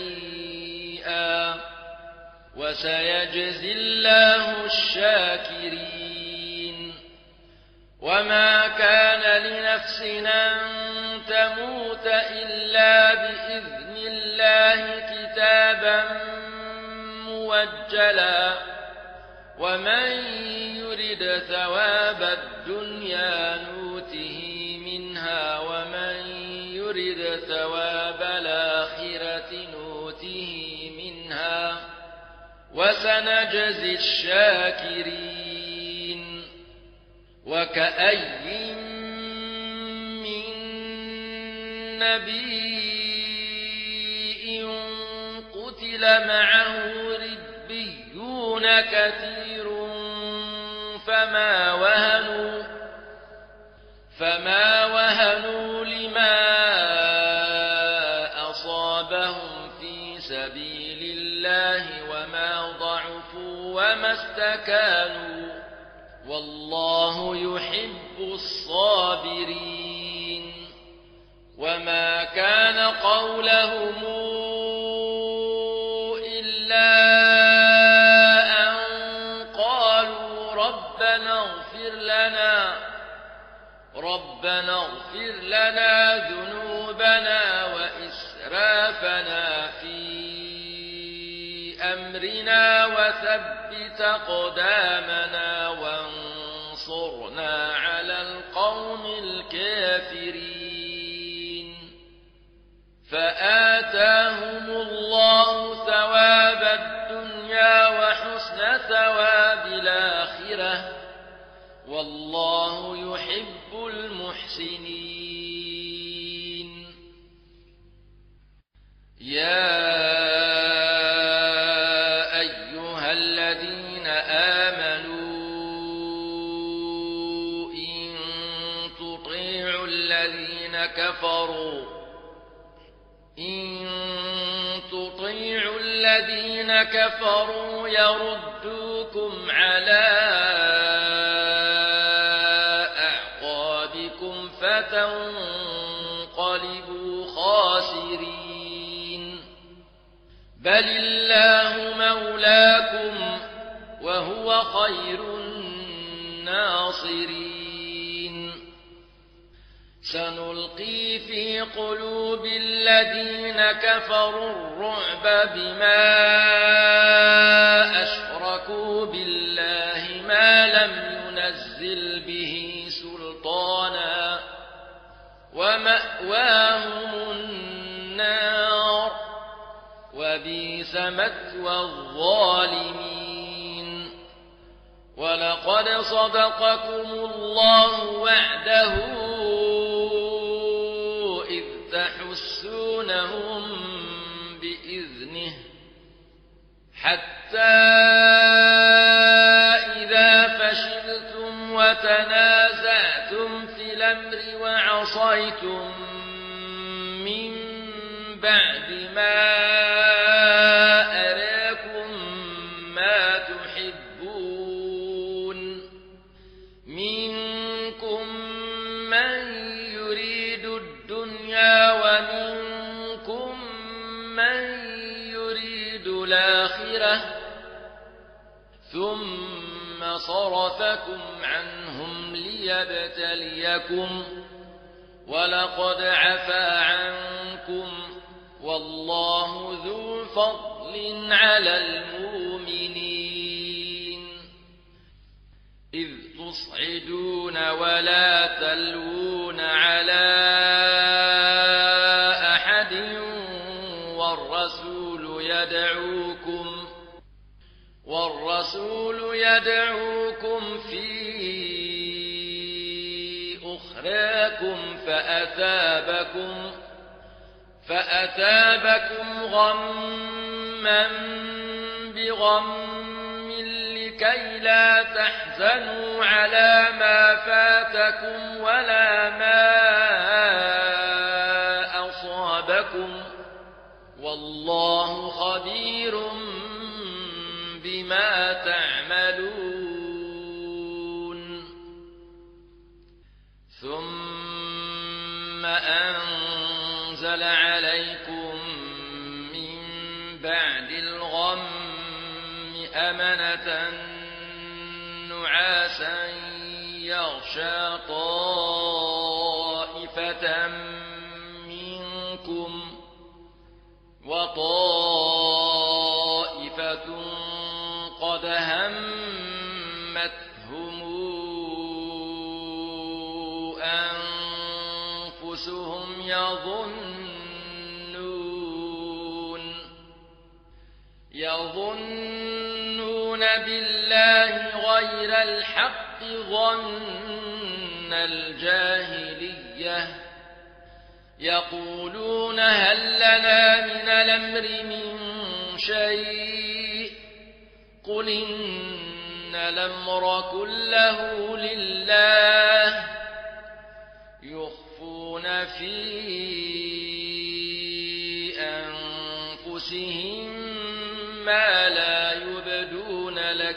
شيئا وسيجزي الله الشاكرين وما كان لنفس أن تموت إلا بإذن الله كتابا موجلا ومن يرد ثواب الدنيا نوته منها ومن يرد ثواب الآخرة نوته منها وسنجزي الشاكرين وكأي من نبي قتل معه ربيون كثير فما وهنوا فما وهنوا لما أصابهم في سبيل الله وما ضعفوا وما استكانوا والله يحب الصابرين وما كان قولهم إلا أن قالوا ربنا اغفر لنا ربنا اغفر لنا ذنوبنا وإسرافنا في أمرنا وثبت أقدامنا وانصرنا على القوم الكافرين الكافرين فآتاهم الله ثواب الدنيا وحسن ثواب الآخرة والله يحب المحسنين يا أيها الذين آمنوا إن تطيعوا الذين كفروا إن تطيعوا الذين كفروا يردوكم على أعقابكم فتنقلبوا خاسرين بل الله مولاكم وهو خير الناصرين سنلقي في قلوب الذين كفروا الرعب بما أشركوا بالله ما لم ينزل به سلطانا ومأواهم النار وبئس مثوى الظالمين ولقد صدقكم الله وعده إذ تحسونهم بإذنه حتى إذا فشلتم وتنازعتم في الأمر وعصيتم من بعد ما أراكم ما تحبون منكم من يريد الدنيا ومنكم من يريد الآخرة ثم صرفكم عنهم ليبتليكم ولقد عفا عنكم والله ذو فضل على المؤمنين إذ تصعدون ولا تلوون على أحد والرسول يدعوكم والرسول يدعوكم في أخراكم فأثابكم فأثابكم غما بغم لكي لا تحزنوا على ما فاتكم ولا ما أصابكم والله خبير بما تعملون ثم أنزل عليكم من بعد الغم أمنة نعاسا يغشى طائفة منكم وطائفة قد همتهم أنفسهم يظنون يظنون بالله غير الحق ظن الجاهلية يقولون هل لنا من الأمر من شيء قل إن الأمر كله لله يخفون في أنفسهم ما لا يبدون لك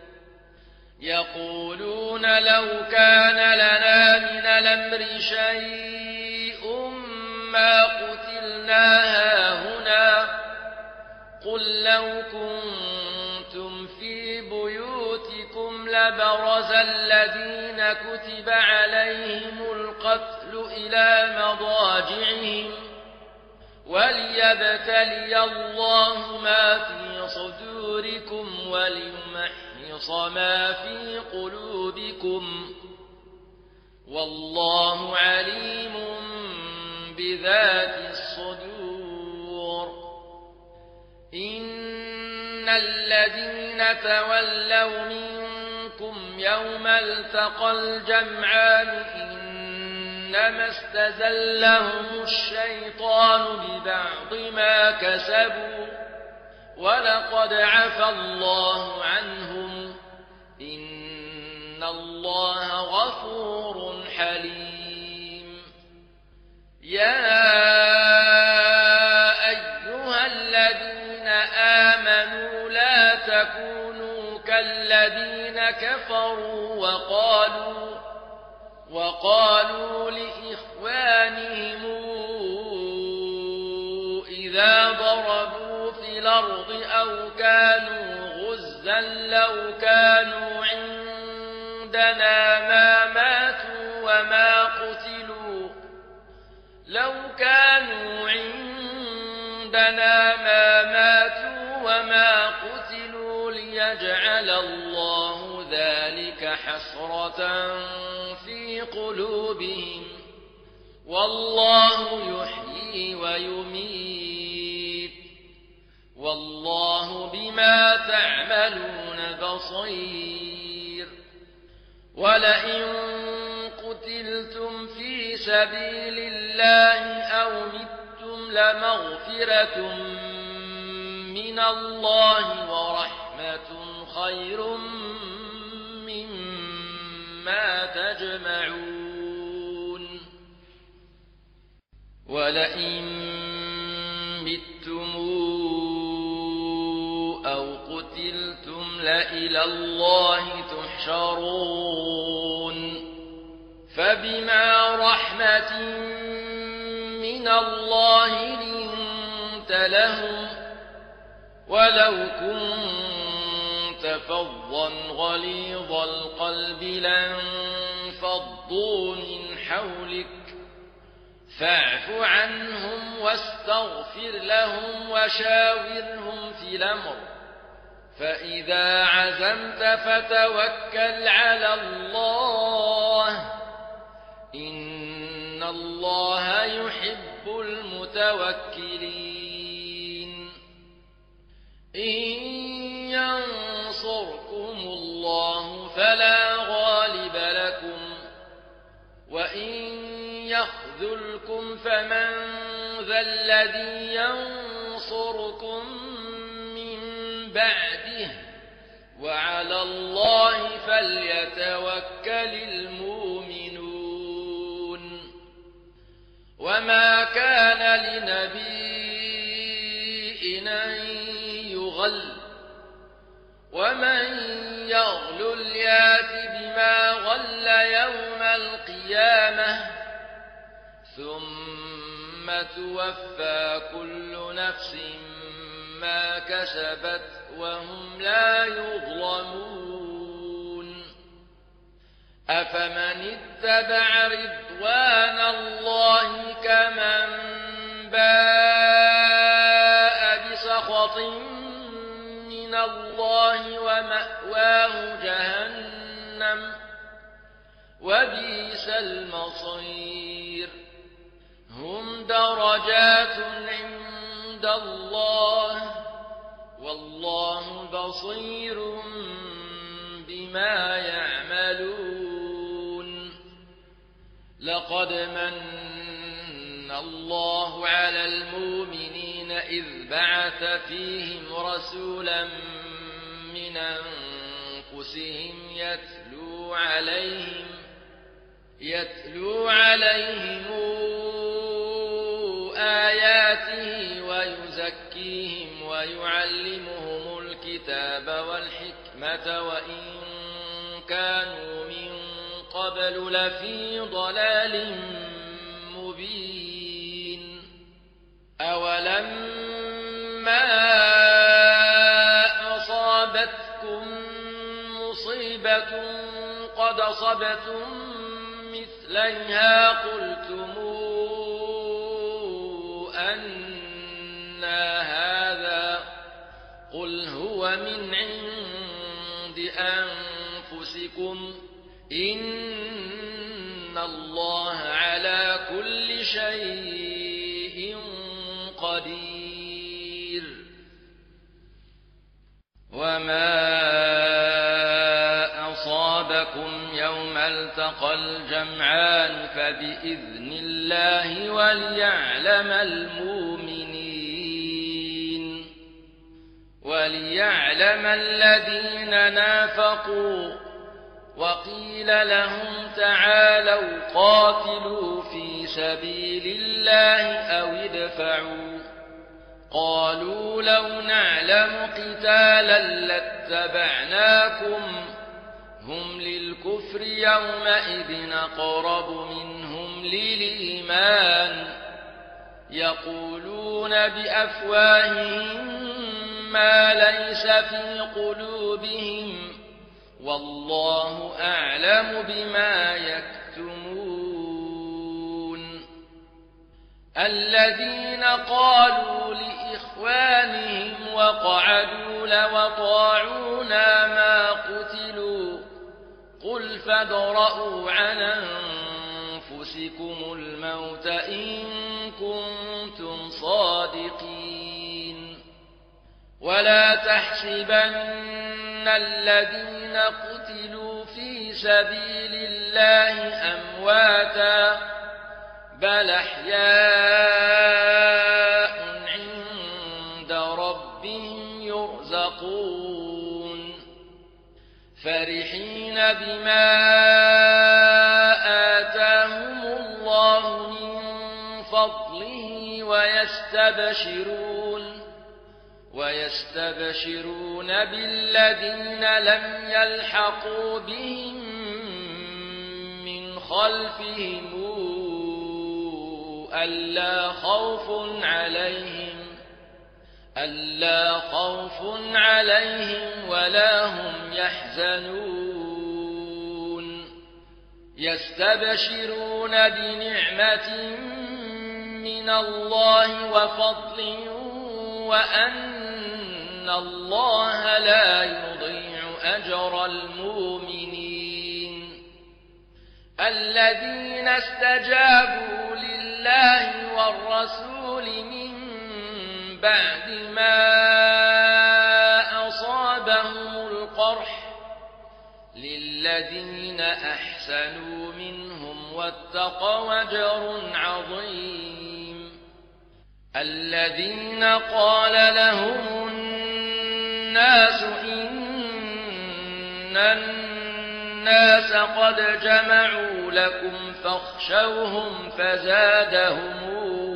يقولون لو كان لنا من الأمر شيء ما قتلنا هاهنا قل لو كنتم في بيوتكم لبرز الذين كتب عليهم القتل إلى مضاجعهم وليبتلي الله ما في صدوركم وليمحص ما في قلوبكم والله عليم بذات الصدور إن الذين تولوا منكم يوم التقى الجمعان إنما استزلهم الشيطان ببعض ما كسبوا ولقد عفى الله عنهم إن الله غفور حليم يا أيها الذين آمنوا لا تكونوا كالذين كفروا وقالوا وقالوا لإخوانهم إذا ضربوا في الأرض أو كانوا غزا لو كانوا عندنا ما ماتوا وما قتلوا لو كانوا عندنا ما ماتوا وما قتلوا ليجعل الله ذلك حسرة في قلوبهم والله يحيي ويميت والله بما تعملون بصير ولئن قتلتم في سبيل الله أو متم لمغفرة من الله ورحمة خير مما تجمعون ولئن متم أو قتلتم لإلى الله تحشرون فبما رحمة من الله لنت لهم ولو كنت فظا غليظ القلب لانفضوا من حولك فاعف عنهم واستغفر لهم وشاورهم في الأمر فإذا عزمت فتوكل على الله إن الله يحب المتوكلين إن ينصركم الله فلا غالب لكم وإن يخذلكم فمن ذا الذي ينصركم من بعده وعلى الله فليتوكل المؤمنون وما كان لنبي أن يغل ومن يغلل يات بما غل يوم القيامة ثم توفى كل نفس ما كسبت وهم لا يظلمون أفمن اتبع رضوان الله كمن باء بسخط من الله ومأواه جهنم وبئس المصير هم درجات عند الله والله بصير بما يعملون لقد من الله على المؤمنين إذ بعث فيهم رسولا من أنفسهم يتلو عليهم يتلو عليهم آياته ويزكيهم ويعلمهم الكتاب والحكمة وإن كانوا من قبل لفي ضلال مبين أولما أصابتكم مصيبة قد أصبتم مثليها قلتم أن هذا قل هو من عند أنفسكم إن شيء قدير وما أصابكم يوم التقى الجمعان فبإذن الله وليعلم المؤمنين وليعلم الذين نافقوا وقيل لهم تعالوا قاتلوا في سبيل الله أو ادفعوا قالوا لو نعلم قتالا لاتبعناكم هم للكفر يومئذ أقرب منهم للإيمان يقولون بأفواههم ما ليس في قلوبهم والله أعلم بما يكتمون الذين قالوا لإخوانهم وقعدوا لو أطاعونا ما قتلوا قل فادرءوا عن أنفسكم الموت إن كنتم صادقين ولا تحسبن الذين قتلوا في سبيل الله أمواتا بل أحياء عند ربهم يرزقون فرحين بما آتاهم الله من فضله ويستبشرون ويستبشرون بالذين لم يلحقوا بهم من خلفهم ألا خوف عليهم ألا خوف عليهم ولا هم يحزنون يستبشرون بنعمة من الله وفضل وأن الله لا يضيع أجر المؤمنين الذين استجابوا لله والرسول من بعد ما أصابهم القرح للذين أحسنوا منهم واتقوا أجر عظيم الذين قال لهم الناس إن الناس قد جمعوا لكم فاخشوهم فزادهم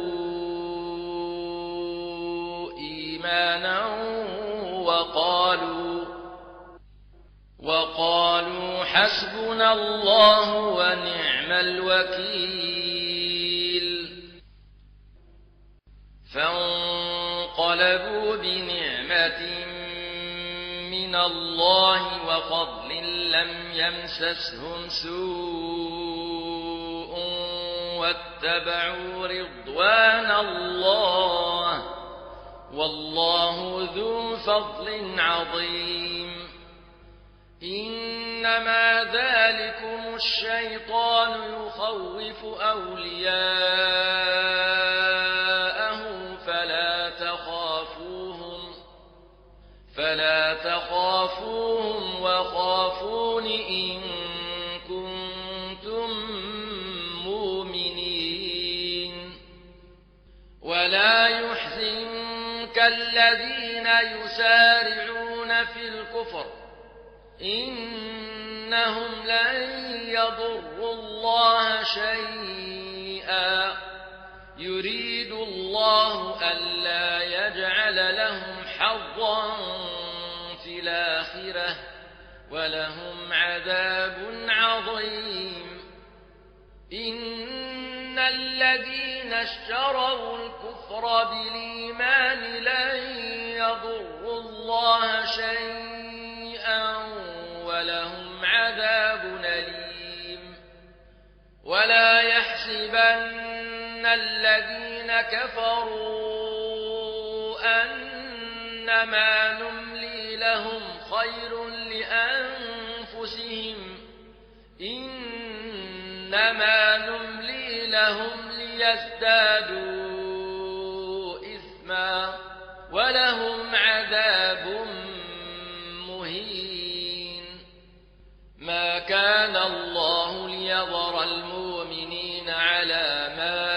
إيمانا وقالوا وقالوا حسبنا الله ونعم الوكيل فانقلبوا بنعمة من الله وفضل لم يمسسهم سوء واتبعوا رضوان الله والله ذو فضل عظيم إنما ذلكم الشيطان يخوف أولياءه فلا تخافوهم فلا تخافوهم وخافون إن كنتم مؤمنين ولا يحزنك الذين يسارعون في الكفر إنهم لن يضروا الله شيئا يريد الله ألا يجعل لهم حظا في الآخرة ولهم عذاب عظيم إن الذين اشتروا الكفر بالإيمان لن يضروا الله شيئا ولهم عذاب أليم ولا يحسبن الذين كفروا أنما نملي لهم خير لأنفسهم إنما نملي لهم ليزدادوا إثما ولهم عذاب مهين. ما كان الله ليذر المؤمنين على ما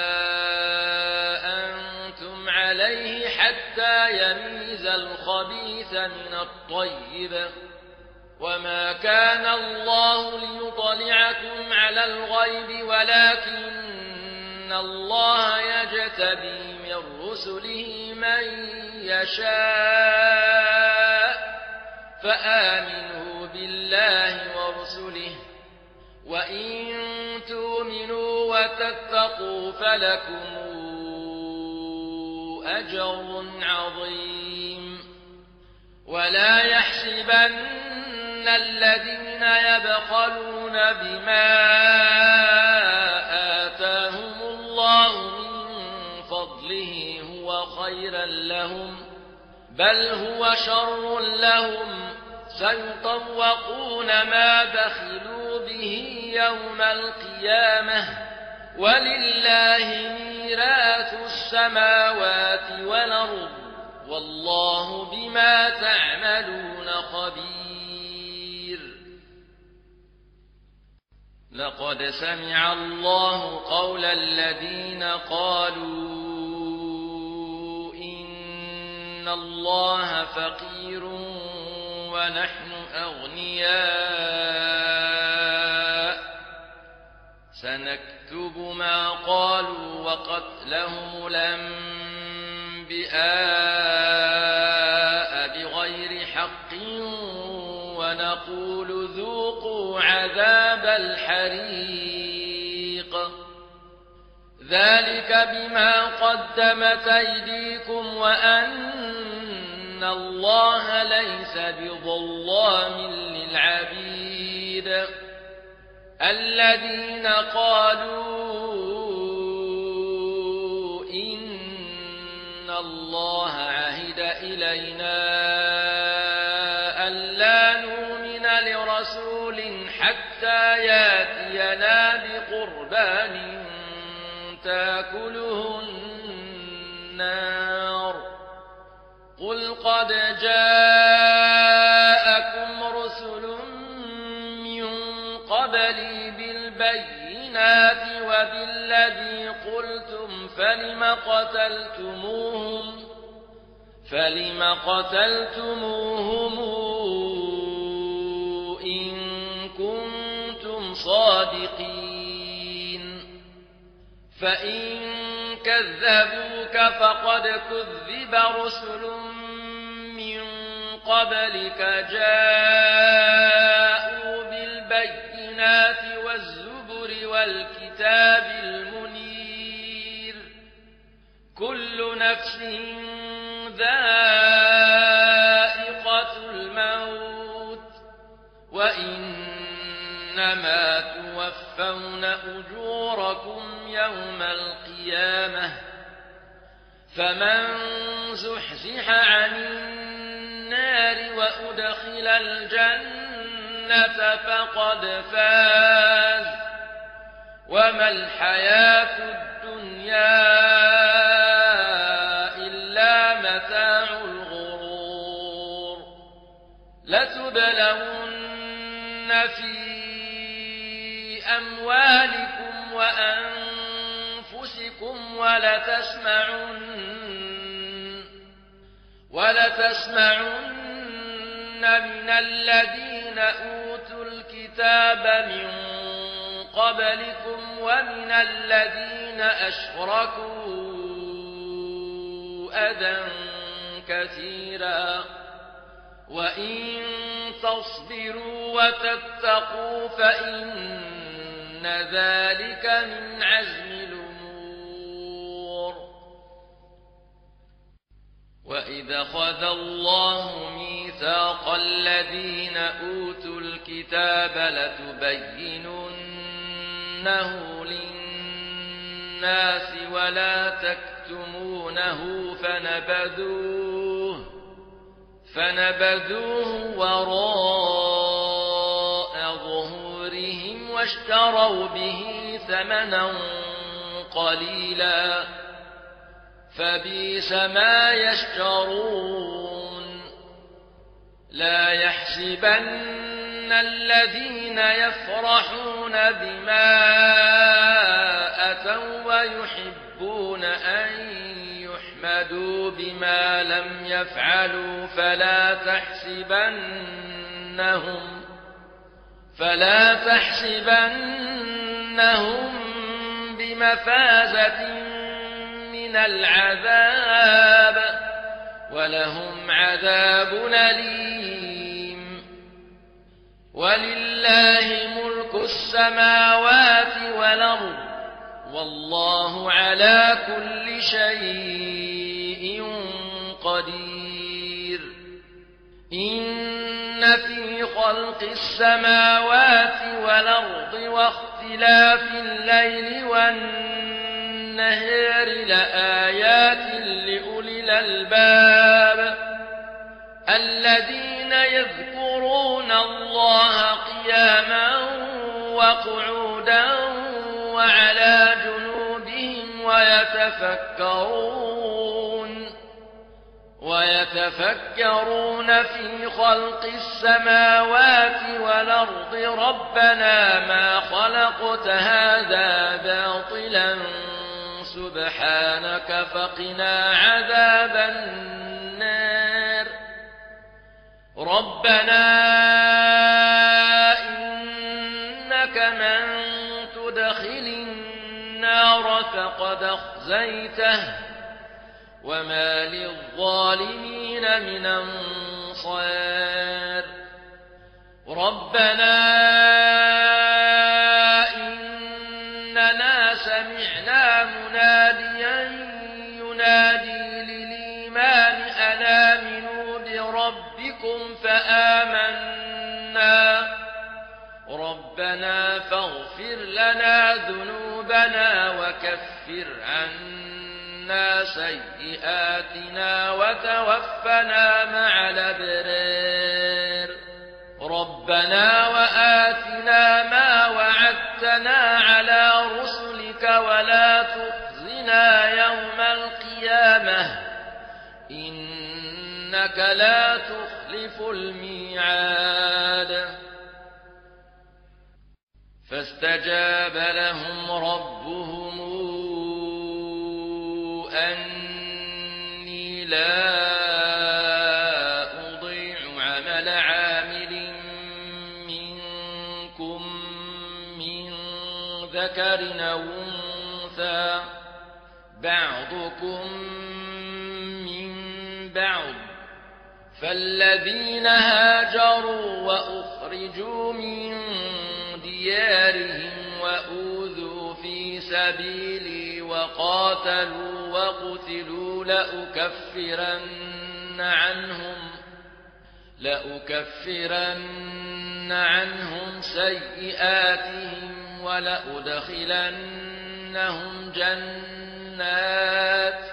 أنتم عليه حتى يميز الخبيث من الطيب، وما كان الله ليطلعكم على الغيب ولكن الله يجتبي من رسله من يشاء، فآمنوا بالله ورسله، وإن تؤمنوا وتتقوا فلكم أجر عظيم. ولا يحسبن الذين يبخلون بما آتاهم الله من فضله هو خيرا لهم، بل هو شر لهم، سيطوقون ما بخلوا به يوم القيامة، ولله ميراث السماوات والأرض، والله بما تعملون خبير. لقد سمع الله قول الذين قالوا إن الله فقير ونحن أغنياء، سنكتب ما قالوا وقتلهم الأنبياء بغير حق، ونقول ذوقوا عذاب الحريق، ذلك بما قدمت أيديكم وأن الله ليس بظلام للعبيد. الذين قالوا إن الله عهد إلينا ألا نؤمن لرسول حتى يأتينا بقربان تأكله النار، قل قد جاءكم رسل من قبلي بالبينات وبالذي قلتم فلم قتلتموهم فلم قتلتموهم إن كنتم صادقين، فإن كذبوك فقد كذب رسل من قبلك جاءوا بالبينات والزبر والكتاب المنير، كل نفس ذائقة الموت، وإنما توفون أجوركم يوم القيامة، فمن زحزح عن النار وأدخل الجنة فقد فاز، وما الحياة الدنيا إلا متاع الغرور. لتبلون في أموالكم وأنفسكم ولتسمعن ولتسمعن من الذين أوتوا الكتاب من قبلكم ومن الذين أشركوا أذى كثيرا، وإن تصبروا وتتقوا فإن ذلك من عزم الأمور. وإذا أخذ الله ميثاق الذين أوتوا الكتاب لتبيننه للناس ولا تكتمونه فنبذوه فنبذوه وراء ظهورهم واشتروا به ثمنا قليلا فبئس ما يشترون لا يحسبن الذين يفرحون بما أتوا ويحبون أن يحمدوا بما لم يفعلوا فلا تحسبنهم فلا تحسبنهم بمفازة من العذاب ولهم عذاب أليم ولله ملك السماوات والأرض والله على كل شيء قدير إن في خلق السماوات والأرض واختلاف الليل والنهار لآيات لأولي الألباب الذين يذكرون الله قياما وقعودا وعلى جنوبهم ويتفكرون ويتفكرون في خلق السماوات والأرض ربنا ما خلقت هذا باطلا سبحانك فقنا عذاب النار ربنا إنك من تدخل النار فقد أخزيته وما للظالمين من أنصار ربنا إننا سمعنا مناديا ينادي للإيمان أن آمنوا بربكم فآمنا ربنا فاغفر لنا ذنوبنا وكفر عنا سيئاتنا وتوفنا مع الأبرار ربنا وآتنا ما وعدتنا على رسلك ولا تخزنا يوم القيامة إنك لا تخلف الميعاد فاستجاب لهم ربهم أني لا أضيع عمل عامل منكم من ذكر أو أنثى بعضكم من بعض فالذين هاجروا وأخرجوا من ديارهم وأوذوا في سبيلي وقاتلوا وقتلوا لأكفرن عنهم لأكفرن عنهم سيئاتهم ولأدخلنهم جنات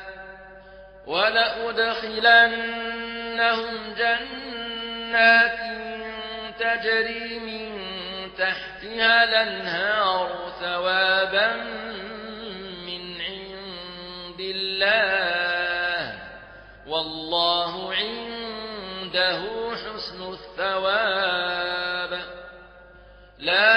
ولأدخلنهم جنات تجري من تحتها الأنهار ثوابا من عند الله والله عنده حسن الثواب لا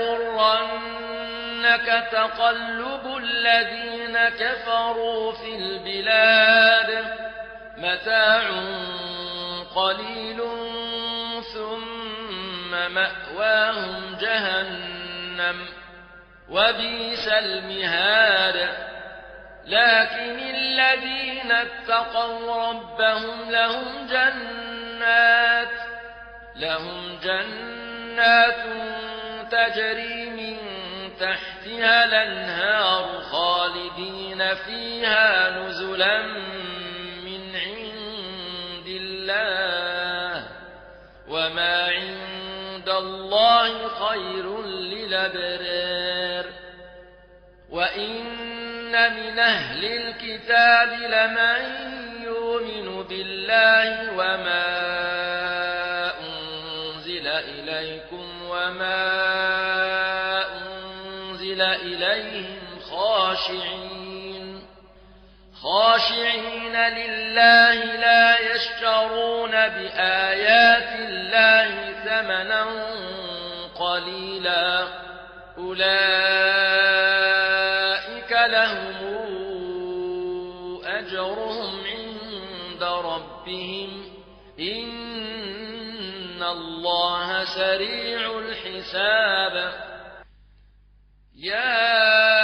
يغرنك تقلب الذين كفروا في البلاد متاع قليل ثم مأواهم جهنم وبئس المهاد لكن الذين اتقوا ربهم لهم جنات لهم جنات تجري من تحتها الأنهار خالدين فيها نزلا من عند الله وما عند الله خير للأبرار وإن من أهل الكتاب لمن يؤمن بالله وما أنزل إليكم وما أنزل إليهم خاشعين متقين خاشعين لله لا يشترون بآيات الله ثمنا قليلا أولئك لهم أجرهم عند ربهم إن الله سريع الحساب يا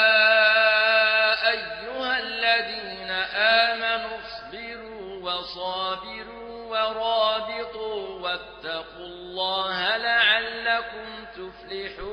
أيها الذين آمنوا اصبروا وصابروا ورابطوا واتقوا الله لعلكم تفلحون